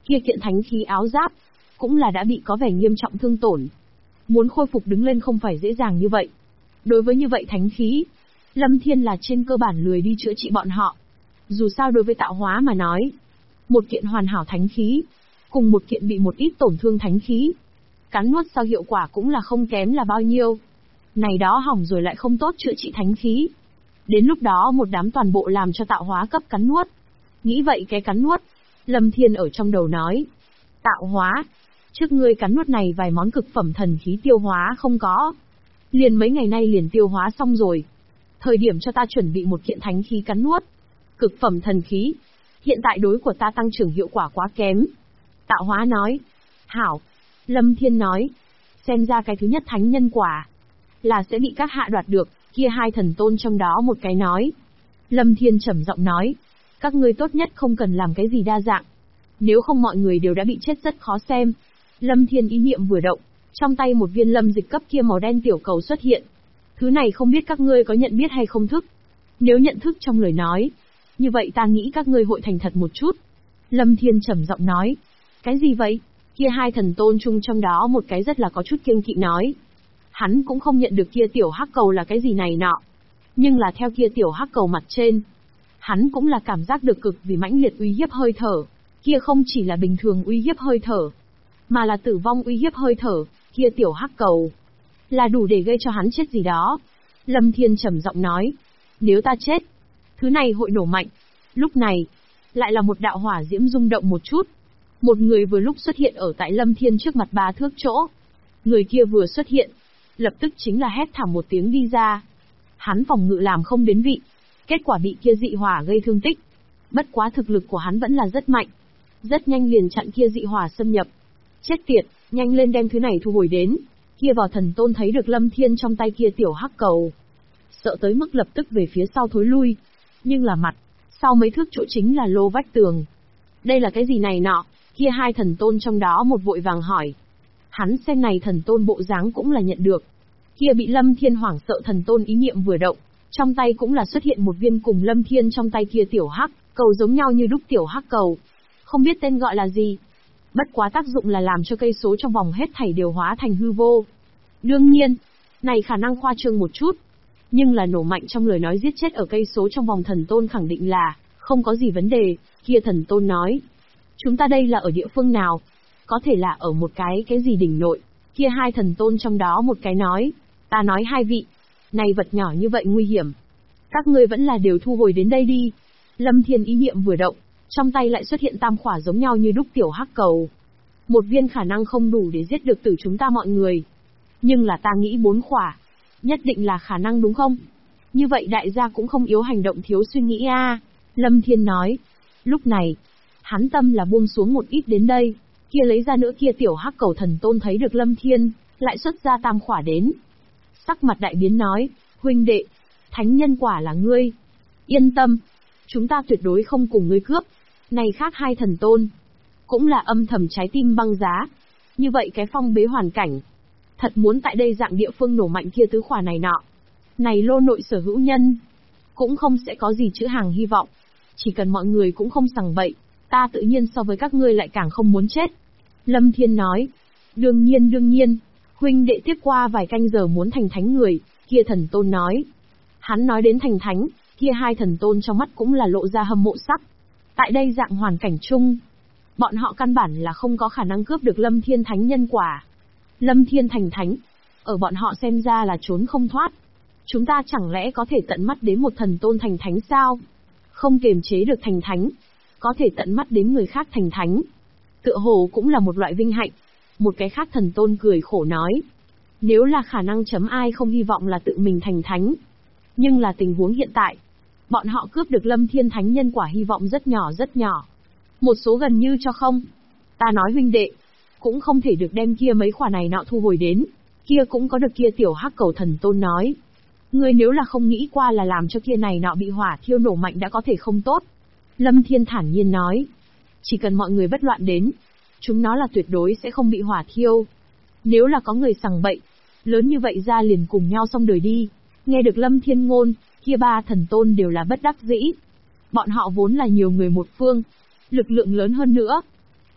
Kia kiện thánh khí áo giáp, cũng là đã bị có vẻ nghiêm trọng thương tổn. Muốn khôi phục đứng lên không phải dễ dàng như vậy. Đối với như vậy thánh khí, Lâm Thiên là trên cơ bản lười đi chữa trị bọn họ. Dù sao đối với tạo hóa mà nói, một kiện hoàn hảo thánh khí, cùng một kiện bị một ít tổn thương thánh khí, cắn nuốt sau hiệu quả cũng là không kém là bao nhiêu. Này đó hỏng rồi lại không tốt chữa trị thánh khí. Đến lúc đó một đám toàn bộ làm cho tạo hóa cấp cắn nuốt. Nghĩ vậy cái cắn nuốt, Lâm Thiên ở trong đầu nói. Tạo hóa, trước ngươi cắn nuốt này vài món cực phẩm thần khí tiêu hóa không có. Liền mấy ngày nay liền tiêu hóa xong rồi. Thời điểm cho ta chuẩn bị một kiện thánh khí cắn nuốt. Cực phẩm thần khí, hiện tại đối của ta tăng trưởng hiệu quả quá kém. Tạo hóa nói. Hảo. Lâm Thiên nói. Xem ra cái thứ nhất thánh nhân quả là sẽ bị các hạ đoạt được, kia hai thần tôn trong đó một cái nói. Lâm Thiên trầm giọng nói. Các ngươi tốt nhất không cần làm cái gì đa dạng. Nếu không mọi người đều đã bị chết rất khó xem. Lâm Thiên ý niệm vừa động, trong tay một viên lâm dịch cấp kia màu đen tiểu cầu xuất hiện. Thứ này không biết các ngươi có nhận biết hay không thức. Nếu nhận thức trong lời nói, như vậy ta nghĩ các ngươi hội thành thật một chút. Lâm Thiên trầm giọng nói. Cái gì vậy? Kia hai thần tôn chung trong đó một cái rất là có chút kiêng kỵ nói. Hắn cũng không nhận được kia tiểu hắc cầu là cái gì này nọ. Nhưng là theo kia tiểu hắc cầu mặt trên, hắn cũng là cảm giác được cực vì mãnh liệt uy hiếp hơi thở. Kia không chỉ là bình thường uy hiếp hơi thở, mà là tử vong uy hiếp hơi thở. Kia tiểu hắc cầu là đủ để gây cho hắn chết gì đó. Lâm Thiên trầm giọng nói. Nếu ta chết, thứ này hội nổ mạnh. Lúc này, lại là một đạo hỏa diễm rung động một chút. Một người vừa lúc xuất hiện ở tại Lâm Thiên trước mặt 3 thước chỗ. Người kia vừa xuất hiện, lập tức chính là hét thảm một tiếng đi ra. Hắn phòng ngự làm không đến vị, kết quả bị kia dị hỏa gây thương tích. Bất quá thực lực của hắn vẫn là rất mạnh, rất nhanh liền chặn kia dị hỏa xâm nhập. Chết tiệt, nhanh lên đem thứ này thu hồi đến. Kia vào thần tôn thấy được Lâm Thiên trong tay kia tiểu hắc cầu, sợ tới mức lập tức về phía sau thối lui. Nhưng là mặt sau mấy thước chỗ chính là lô vách tường. Đây là cái gì này nọ? Kia hai thần tôn trong đó một vội vàng hỏi. Hắn xem này thần tôn bộ dáng cũng là nhận được. Kia bị Lâm Thiên hoảng sợ thần tôn ý niệm vừa động, trong tay cũng là xuất hiện một viên cùng Lâm Thiên trong tay kia tiểu hắc cầu giống nhau như đúc tiểu hắc cầu. Không biết tên gọi là gì. Bất quá tác dụng là làm cho cây số trong vòng hết thảy đều hóa thành hư vô. Đương nhiên, này khả năng khoa trương một chút. Nhưng là nổ mạnh trong lời nói giết chết ở cây số trong vòng thần tôn khẳng định là không có gì vấn đề. Kia thần tôn nói. Chúng ta đây là ở địa phương nào? Có thể là ở một cái gì đỉnh nội. Kia hai thần tôn trong đó một cái nói. Ta nói hai vị, này vật nhỏ như vậy nguy hiểm. Các ngươi vẫn là đều thu hồi đến đây đi. Lâm Thiên ý niệm vừa động, trong tay lại xuất hiện tam khỏa giống nhau như đúc tiểu hắc cầu. Một viên khả năng không đủ để giết được tử chúng ta mọi người. Nhưng là ta nghĩ 4 khỏa, nhất định là khả năng đúng không? Như vậy đại gia cũng không yếu hành động thiếu suy nghĩ a. Lâm Thiên nói. Lúc này, hắn tâm là buông xuống một ít đến đây. Kia lấy ra nữa kia tiểu hắc cầu thần tôn thấy được Lâm Thiên, lại xuất ra tam khỏa đến. Sắc mặt đại biến nói, huynh đệ, thánh nhân quả là ngươi. Yên tâm, chúng ta tuyệt đối không cùng ngươi cướp. Này khác hai thần tôn, cũng là âm thầm trái tim băng giá. Như vậy cái phong bế hoàn cảnh, thật muốn tại đây dạng địa phương nổ mạnh kia tứ khỏa này nọ. Này lô nội sở hữu nhân, cũng không sẽ có gì chữ hàng hy vọng. Chỉ cần mọi người cũng không sằng bậy, ta tự nhiên so với các ngươi lại càng không muốn chết. Lâm Thiên nói, đương nhiên, huynh đệ tiếp qua vài canh giờ muốn thành thánh người, kia thần tôn nói. Hắn nói đến thành thánh, kia hai thần tôn trong mắt cũng là lộ ra hâm mộ sắc. Tại đây dạng hoàn cảnh chung, bọn họ căn bản là không có khả năng cướp được Lâm Thiên thánh nhân quả. Lâm Thiên thành thánh, ở bọn họ xem ra là trốn không thoát. Chúng ta chẳng lẽ có thể tận mắt đến một thần tôn thành thánh sao? Không kiềm chế được thành thánh, có thể tận mắt đến người khác thành thánh. Tựa hồ cũng là một loại vinh hạnh. Một cái khác thần tôn cười khổ nói. Nếu là khả năng chấm ai không hy vọng là tự mình thành thánh. Nhưng là tình huống hiện tại, bọn họ cướp được Lâm Thiên thánh nhân quả hy vọng rất nhỏ rất nhỏ. Một số gần như cho không. Ta nói huynh đệ, cũng không thể được đem kia mấy khỏa này nọ thu hồi đến. Kia cũng có được kia tiểu hắc cầu thần tôn nói. Ngươi nếu là không nghĩ qua là làm cho kia này nọ bị hỏa thiêu nổ mạnh đã có thể không tốt. Lâm Thiên thản nhiên nói. Chỉ cần mọi người bất loạn đến, chúng nó là tuyệt đối sẽ không bị hỏa thiêu. Nếu là có người sằng bậy, lớn như vậy ra liền cùng nhau xong đời đi. Nghe được Lâm Thiên ngôn, kia ba thần tôn đều là bất đắc dĩ. Bọn họ vốn là nhiều người một phương, lực lượng lớn hơn nữa.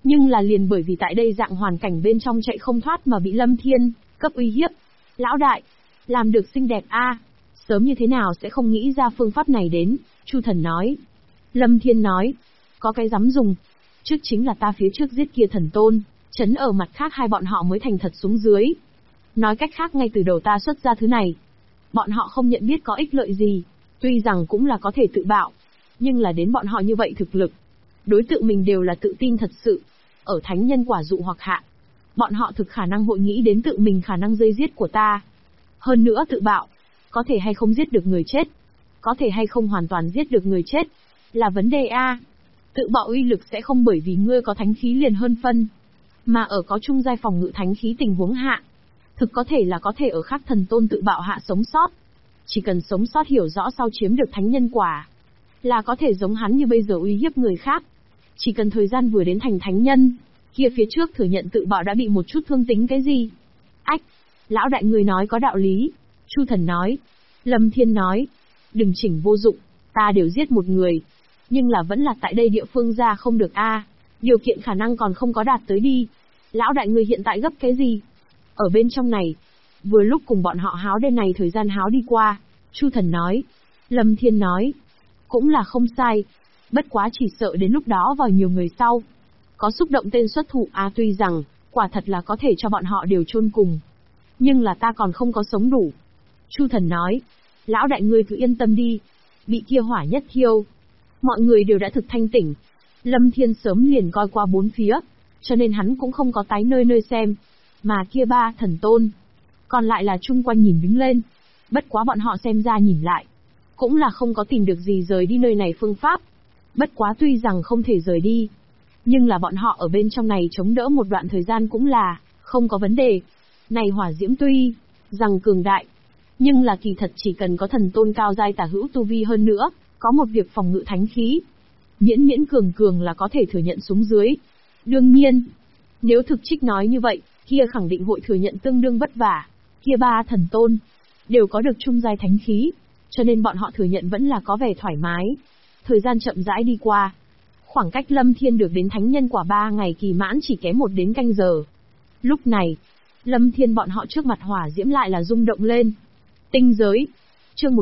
Nhưng là liền bởi vì tại đây dạng hoàn cảnh bên trong chạy không thoát mà bị Lâm Thiên cấp uy hiếp. Lão đại, làm được xinh đẹp a, sớm như thế nào sẽ không nghĩ ra phương pháp này đến, Chu Thần nói. Lâm Thiên nói, có cái dám dùng, trước chính là ta phía trước giết kia thần tôn, chấn ở mặt khác hai bọn họ mới thành thật xuống dưới. Nói cách khác ngay từ đầu ta xuất ra thứ này, bọn họ không nhận biết có ích lợi gì, tuy rằng cũng là có thể tự bạo, nhưng là đến bọn họ như vậy thực lực, đối tượng mình đều là tự tin thật sự, ở thánh nhân quả dụ hoặc hạ, bọn họ thực khả năng hội nghĩ đến tự mình khả năng dây giết của ta. Hơn nữa tự bạo, có thể hay không giết được người chết, có thể hay không hoàn toàn giết được người chết, là vấn đề a. Tự bạo uy lực sẽ không bởi vì ngươi có thánh khí liền hơn phân, mà ở có trung giai phòng ngự thánh khí tình huống hạ, thực có thể là có thể ở khác thần tôn tự bạo hạ sống sót. Chỉ cần sống sót hiểu rõ sau chiếm được thánh nhân quả, là có thể giống hắn như bây giờ uy hiếp người khác. Chỉ cần thời gian vừa đến thành thánh nhân, kia phía trước thừa nhận tự bạo đã bị một chút thương tính cái gì. Ách, lão đại người nói có đạo lý, Chu Thần nói. Lâm Thiên nói, đừng chỉnh vô dụng, ta đều giết một người, nhưng là vẫn là tại đây địa phương ra không được a, điều kiện khả năng còn không có đạt tới đi. Lão đại người hiện tại gấp cái gì? Ở bên trong này, vừa lúc cùng bọn họ háo đêm này thời gian háo đi qua, Chu Thần nói. Lâm Thiên nói, cũng là không sai, bất quá chỉ sợ đến lúc đó vào nhiều người sau, có xúc động tên xuất thủ tuy rằng, quả thật là có thể cho bọn họ đều chôn cùng, nhưng là ta còn không có sống đủ. Chu Thần nói, lão đại ngươi cứ yên tâm đi, bị kia hỏa nhất thiêu, mọi người đều đã thực thanh tỉnh. Lâm Thiên sớm liền coi qua bốn phía, cho nên hắn cũng không có tái nơi xem, mà kia ba thần tôn, còn lại là chung quanh nhìn đứng lên, bất quá bọn họ xem ra nhìn lại, cũng là không có tìm được gì rời đi nơi này phương pháp. Bất quá tuy rằng không thể rời đi, nhưng là bọn họ ở bên trong này chống đỡ một đoạn thời gian cũng là không có vấn đề. Này hỏa diễm tuy rằng cường đại, nhưng là kỳ thật chỉ cần có thần tôn cao giai tả hữu tu vi hơn nữa, có một việc phòng ngự thánh khí, miễn miễn cường là có thể thừa nhận xuống dưới. Đương nhiên, nếu thực trích nói như vậy, kia khẳng định hội thừa nhận tương đương vất vả. Kia ba thần tôn đều có được trung giai thánh khí, cho nên bọn họ thừa nhận vẫn là có vẻ thoải mái. Thời gian chậm rãi đi qua, khoảng cách Lâm Thiên được đến thánh nhân quả 3 ngày kỳ mãn chỉ kém 1 đến canh giờ. Lúc này, Lâm Thiên bọn họ trước mặt hỏa diễm lại là rung động lên. Tinh giới, chương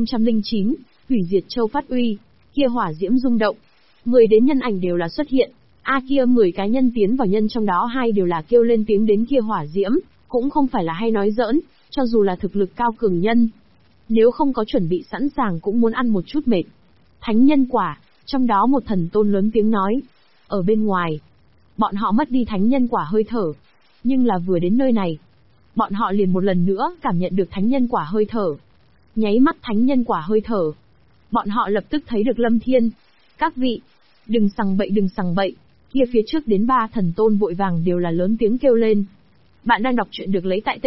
1009, hủy diệt châu phát uy, kia hỏa diễm rung động, 10 đến nhân ảnh đều là xuất hiện. Kia 10 cái nhân tiến vào nhân trong đó 2 đều là kêu lên tiếng đến kia hỏa diễm, cũng không phải là hay nói giỡn, cho dù là thực lực cao cường nhân, nếu không có chuẩn bị sẵn sàng cũng muốn ăn một chút mệt. Thánh nhân quả, trong đó một thần tôn lớn tiếng nói, ở bên ngoài, bọn họ mất đi thánh nhân quả hơi thở, nhưng là vừa đến nơi này, bọn họ liền một lần nữa cảm nhận được thánh nhân quả hơi thở. Nháy mắt thánh nhân quả hơi thở, bọn họ lập tức thấy được Lâm Thiên. Các vị, đừng sằng bậy, kia phía trước đến 3 thần tôn vội vàng đều là lớn tiếng kêu lên. Bạn đang đọc truyện được lấy tại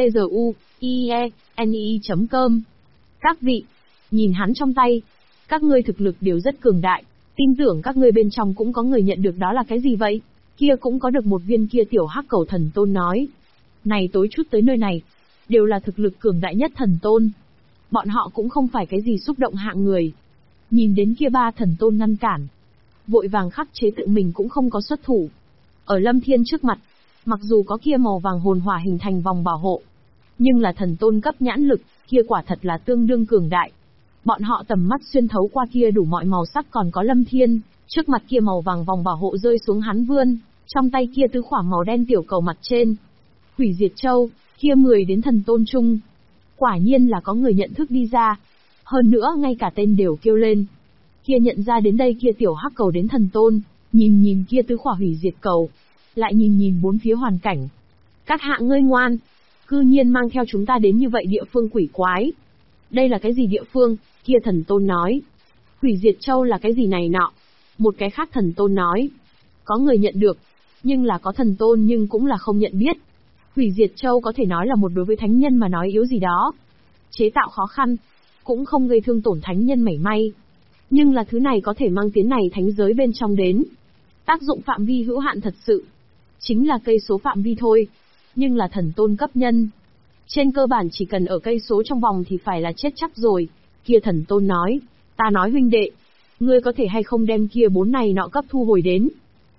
tzuieni.com. Các vị, nhìn hắn trong tay, các ngươi thực lực đều rất cường đại, tin tưởng các ngươi bên trong cũng có người nhận được đó là cái gì vậy? Kia cũng có được một viên kia tiểu hắc cầu thần tôn nói. Này tối chút tới nơi này, đều là thực lực cường đại nhất thần tôn. Bọn họ cũng không phải cái gì xúc động hạng người. Nhìn đến kia 3 thần tôn ngăn cản, vội vàng khắc chế tự mình cũng không có xuất thủ. Ở Lâm Thiên trước mặt, mặc dù có kia màu vàng hồn hỏa hình thành vòng bảo hộ, nhưng là thần tôn cấp nhãn lực, kia quả thật là tương đương cường đại. Bọn họ tầm mắt xuyên thấu qua kia đủ mọi màu sắc còn có Lâm Thiên, trước mặt kia màu vàng vòng bảo hộ rơi xuống hắn vươn, trong tay kia tứ khỏa màu đen tiểu cầu mặt trên. Hủy diệt châu, kia 10 đến thần tôn chung. Quả nhiên là có người nhận thức đi ra. Hơn nữa ngay cả tên đều kêu lên. Kia nhận ra đến đây kia tiểu hắc cầu đến thần tôn, nhìn kia tứ khỏa hủy diệt cầu, lại nhìn bốn phía hoàn cảnh. Các hạ ngươi ngoan, cư nhiên mang theo chúng ta đến như vậy địa phương quỷ quái. Đây là cái gì địa phương? Kia thần tôn nói. Hủy diệt châu là cái gì này nọ? Một cái khác thần tôn nói. Có người nhận được, nhưng là có thần tôn nhưng cũng là không nhận biết. Hủy diệt châu có thể nói là một đối với thánh nhân mà nói yếu gì đó. Chế tạo khó khăn, cũng không gây thương tổn thánh nhân mảy may. Nhưng là thứ này có thể mang tiến này thánh giới bên trong đến. Tác dụng phạm vi hữu hạn thật sự. Chính là cây số phạm vi thôi. Nhưng là thần tôn cấp nhân. Trên cơ bản chỉ cần ở cây số trong vòng thì phải là chết chắc rồi. Kia thần tôn nói. Ta nói huynh đệ, ngươi có thể hay không đem kia 4 này nọ cấp thu hồi đến.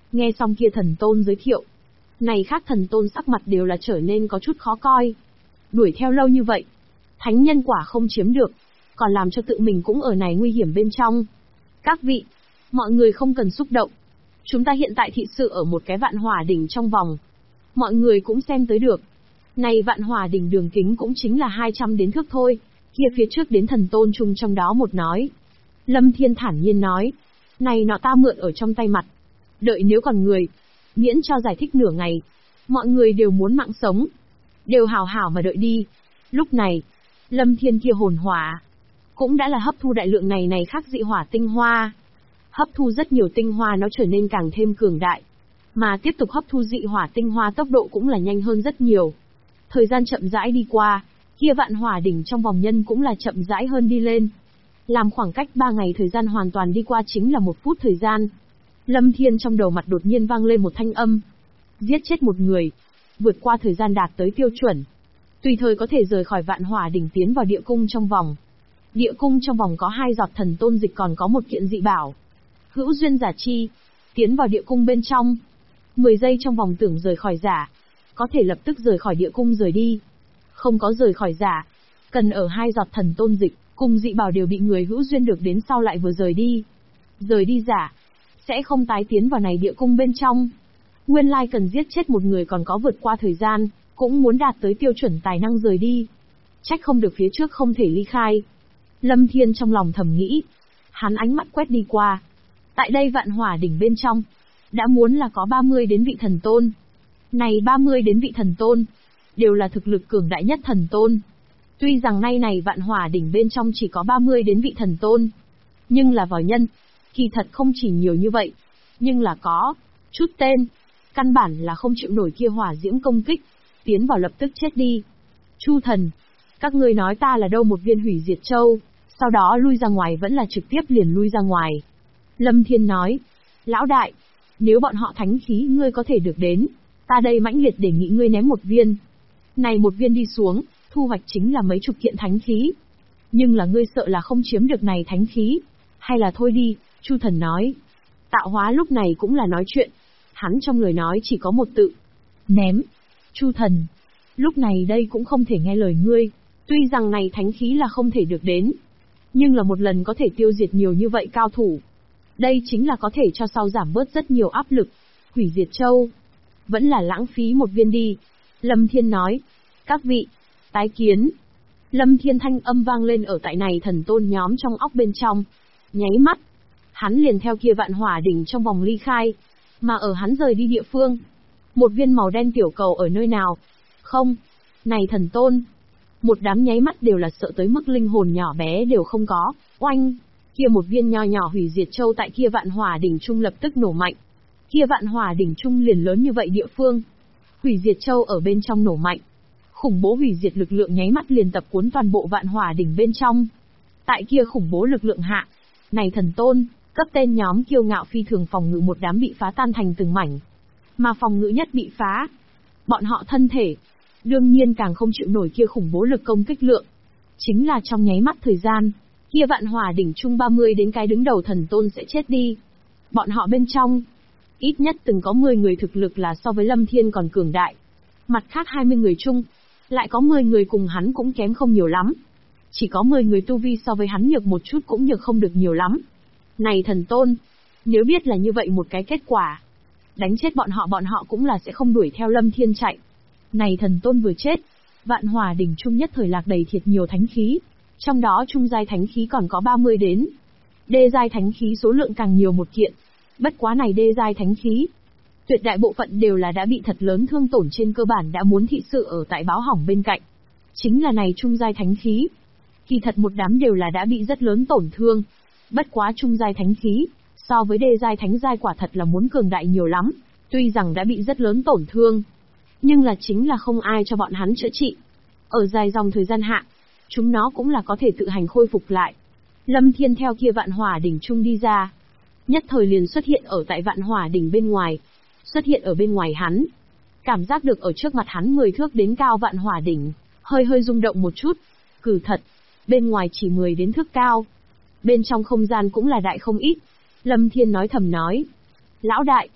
Nghe xong kia thần tôn giới thiệu, này khác thần tôn sắc mặt đều là trở nên có chút khó coi. Đuổi theo lâu như vậy, thánh nhân quả không chiếm được, còn làm cho tự mình cũng ở này nguy hiểm bên trong. Các vị, mọi người không cần xúc động. Chúng ta hiện tại thị sự ở một cái vạn hỏa đỉnh trong vòng. Mọi người cũng xem tới được. Này vạn hỏa đỉnh đường kính cũng chính là 200 đến thước thôi. Kia phía trước đến thần tôn chung trong đó một nói. Lâm Thiên thản nhiên nói. Này nọ ta mượn ở trong tay mặt. Đợi nếu còn người, miễn cho giải thích nửa ngày. Mọi người đều muốn mạng sống. Đều hào hảo mà đợi đi. Lúc này, Lâm Thiên kia hồn hỏa cũng đã là hấp thu đại lượng này khác dị hỏa tinh hoa. Hấp thu rất nhiều tinh hoa nó trở nên càng thêm cường đại. Mà tiếp tục hấp thu dị hỏa tinh hoa tốc độ cũng là nhanh hơn rất nhiều. Thời gian chậm rãi đi qua, kia vạn hỏa đỉnh trong vòng nhân cũng là chậm rãi hơn đi lên. Làm khoảng cách 3 ngày thời gian hoàn toàn đi qua chính là 1 phút thời gian. Lâm Thiên trong đầu mặt đột nhiên vang lên một thanh âm. Giết chết một người, vượt qua thời gian đạt tới tiêu chuẩn. Tùy thời có thể rời khỏi vạn hỏa đỉnh tiến vào địa cung trong vòng. Địa cung trong vòng có 2 giọt thần tôn dịch còn có một kiện dị bảo. Hữu duyên giả chi, tiến vào địa cung bên trong. 10 giây trong vòng tưởng rời khỏi giả, có thể lập tức rời khỏi địa cung rời đi. Không có rời khỏi giả, cần ở 2 giọt thần tôn dịch, cùng dị bảo đều bị người hữu duyên được đến sau lại vừa rời đi. Rời đi giả, sẽ không tái tiến vào này địa cung bên trong. Nguyên lai cần giết chết một người còn có vượt qua thời gian, cũng muốn đạt tới tiêu chuẩn tài năng rời đi. Trách không được phía trước không thể ly khai. Lâm Thiên trong lòng thầm nghĩ. Hắn ánh mắt quét đi qua. Tại đây vạn hỏa đỉnh bên trong, đã muốn là có 30 đến vị thần tôn. Này 30 đến vị thần tôn, đều là thực lực cường đại nhất thần tôn. Tuy rằng nay này vạn hỏa đỉnh bên trong chỉ có 30 đến vị thần tôn, nhưng là võ nhân, kỳ thật không chỉ nhiều như vậy, nhưng là có chút tên, căn bản là không chịu nổi kia hỏa diễm công kích, tiến vào lập tức chết đi. Chu thần, các ngươi nói ta là đâu một viên hủy diệt châu, sau đó lui ra ngoài vẫn là trực tiếp liền lui ra ngoài. Lâm Thiên nói, lão đại, nếu bọn họ thánh khí ngươi có thể được đến, ta đây mãnh liệt đề nghị ngươi ném một viên. Này một viên đi xuống, thu hoạch chính là mấy chục kiện thánh khí. Nhưng là ngươi sợ là không chiếm được này thánh khí. Hay là thôi đi, Chu thần nói. Tạo hóa lúc này cũng là nói chuyện. Hắn trong lời nói chỉ có một tự. Ném. Chu thần. Lúc này đây cũng không thể nghe lời ngươi. Tuy rằng này thánh khí là không thể được đến. Nhưng là một lần có thể tiêu diệt nhiều như vậy cao thủ. Đây chính là có thể cho sau giảm bớt rất nhiều áp lực. Hủy diệt châu. Vẫn là lãng phí một viên đi. Lâm Thiên nói. Các vị, tái kiến. Lâm Thiên thanh âm vang lên ở tại này thần tôn nhóm trong óc bên trong. Nháy mắt, hắn liền theo kia vạn hỏa đỉnh trong vòng ly khai. Mà ở hắn rời đi địa phương, một viên màu đen tiểu cầu ở nơi nào? Không, này thần tôn. Một đám nháy mắt đều là sợ tới mức linh hồn nhỏ bé đều không có. Oanh, kia một viên nho nhỏ hủy diệt châu tại kia vạn hỏa đỉnh trung lập tức nổ mạnh. Kia vạn hỏa đỉnh trung liền lớn như vậy địa phương. Hủy diệt châu ở bên trong nổ mạnh. Khủng bố hủy diệt lực lượng nháy mắt liền tập cuốn toàn bộ vạn hỏa đỉnh bên trong. Tại kia khủng bố lực lượng hạ, này thần tôn, cấp tên nhóm kiêu ngạo phi thường phòng ngự một đám bị phá tan thành từng mảnh. Mà phòng ngự nhất bị phá, bọn họ thân thể, đương nhiên càng không chịu nổi kia khủng bố lực công kích lượng. Chính là trong nháy mắt thời gian, kia vạn hỏa đỉnh trung 30 đến cái đứng đầu thần tôn sẽ chết đi. Bọn họ bên trong, ít nhất từng có 10 người thực lực là so với Lâm Thiên còn cường đại. Mặt khác 20 người chung, lại có 10 người cùng hắn cũng kém không nhiều lắm. Chỉ có 10 người tu vi so với hắn nhược một chút cũng nhược không được nhiều lắm. Này thần tôn, nếu biết là như vậy một cái kết quả, đánh chết bọn họ cũng là sẽ không đuổi theo Lâm Thiên chạy. Này thần tôn vừa chết, vạn hỏa đỉnh trung nhất thời lạc đầy thiệt nhiều thánh khí, trong đó trung giai thánh khí còn có 30 đến. Đê giai thánh khí số lượng càng nhiều một kiện, bất quá này đê giai thánh khí, tuyệt đại bộ phận đều là đã bị thật lớn thương tổn trên cơ bản đã muốn thị sự ở tại báo hỏng bên cạnh. Chính là này trung giai thánh khí, kỳ thật một đám đều là đã bị rất lớn tổn thương. Bất quá trung giai thánh khí, so với đê giai thánh giai quả thật là muốn cường đại nhiều lắm, tuy rằng đã bị rất lớn tổn thương, nhưng là chính là không ai cho bọn hắn chữa trị. Ở dài dòng thời gian hạ, chúng nó cũng là có thể tự hành khôi phục lại. Lâm Thiên theo kia vạn hỏa đỉnh trung đi ra, nhất thời liền xuất hiện ở tại vạn hỏa đỉnh bên ngoài, xuất hiện ở bên ngoài hắn. Cảm giác được ở trước mặt hắn 10 thước đến cao vạn hỏa đỉnh, hơi hơi rung động một chút. Cử thật, bên ngoài chỉ 10 đến thước cao. Bên trong không gian cũng là đại không ít. Lâm Thiên nói thầm nói. Lão đại,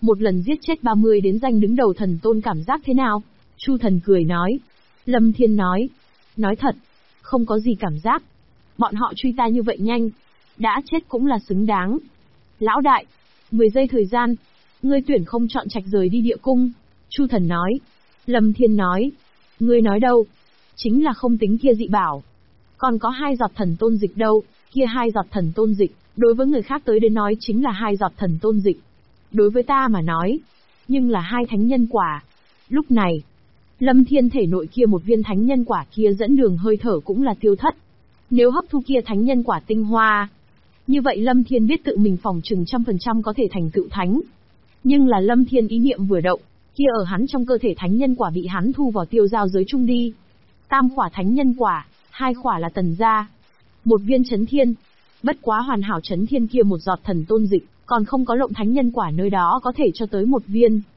một lần giết chết 30 đến danh đứng đầu thần tôn cảm giác thế nào? Chu Thần cười nói. Lâm Thiên nói thật, không có gì cảm giác. Bọn họ truy ta như vậy nhanh, đã chết cũng là xứng đáng. Lão đại, 10 giây thời gian, ngươi tuyển không chọn trạch rời đi địa cung. Chu Thần nói. Lâm Thiên nói. Ngươi nói đâu? Chính là không tính kia dị bảo. Còn có 2 giọt thần tôn dịch đâu, kia 2 giọt thần tôn dịch, đối với người khác tới đến nói chính là 2 giọt thần tôn dịch. Đối với ta mà nói, nhưng là 2 thánh nhân quả. Lúc này, Lâm Thiên thể nội kia một viên thánh nhân quả kia dẫn đường hơi thở cũng là tiêu thất. Nếu hấp thu kia thánh nhân quả tinh hoa, như vậy Lâm Thiên biết tự mình phòng chừng 100% có thể thành tựu thánh. Nhưng là Lâm Thiên ý niệm vừa động, kia ở hắn trong cơ thể thánh nhân quả bị hắn thu vào tiêu giao giới chung đi. 3 khỏa thánh nhân quả, 2 khỏa là tần gia, 1 viên chấn thiên. Bất quá hoàn hảo chấn thiên kia một giọt thần tôn dịch, còn không có lộng thánh nhân quả nơi đó có thể cho tới 1 viên.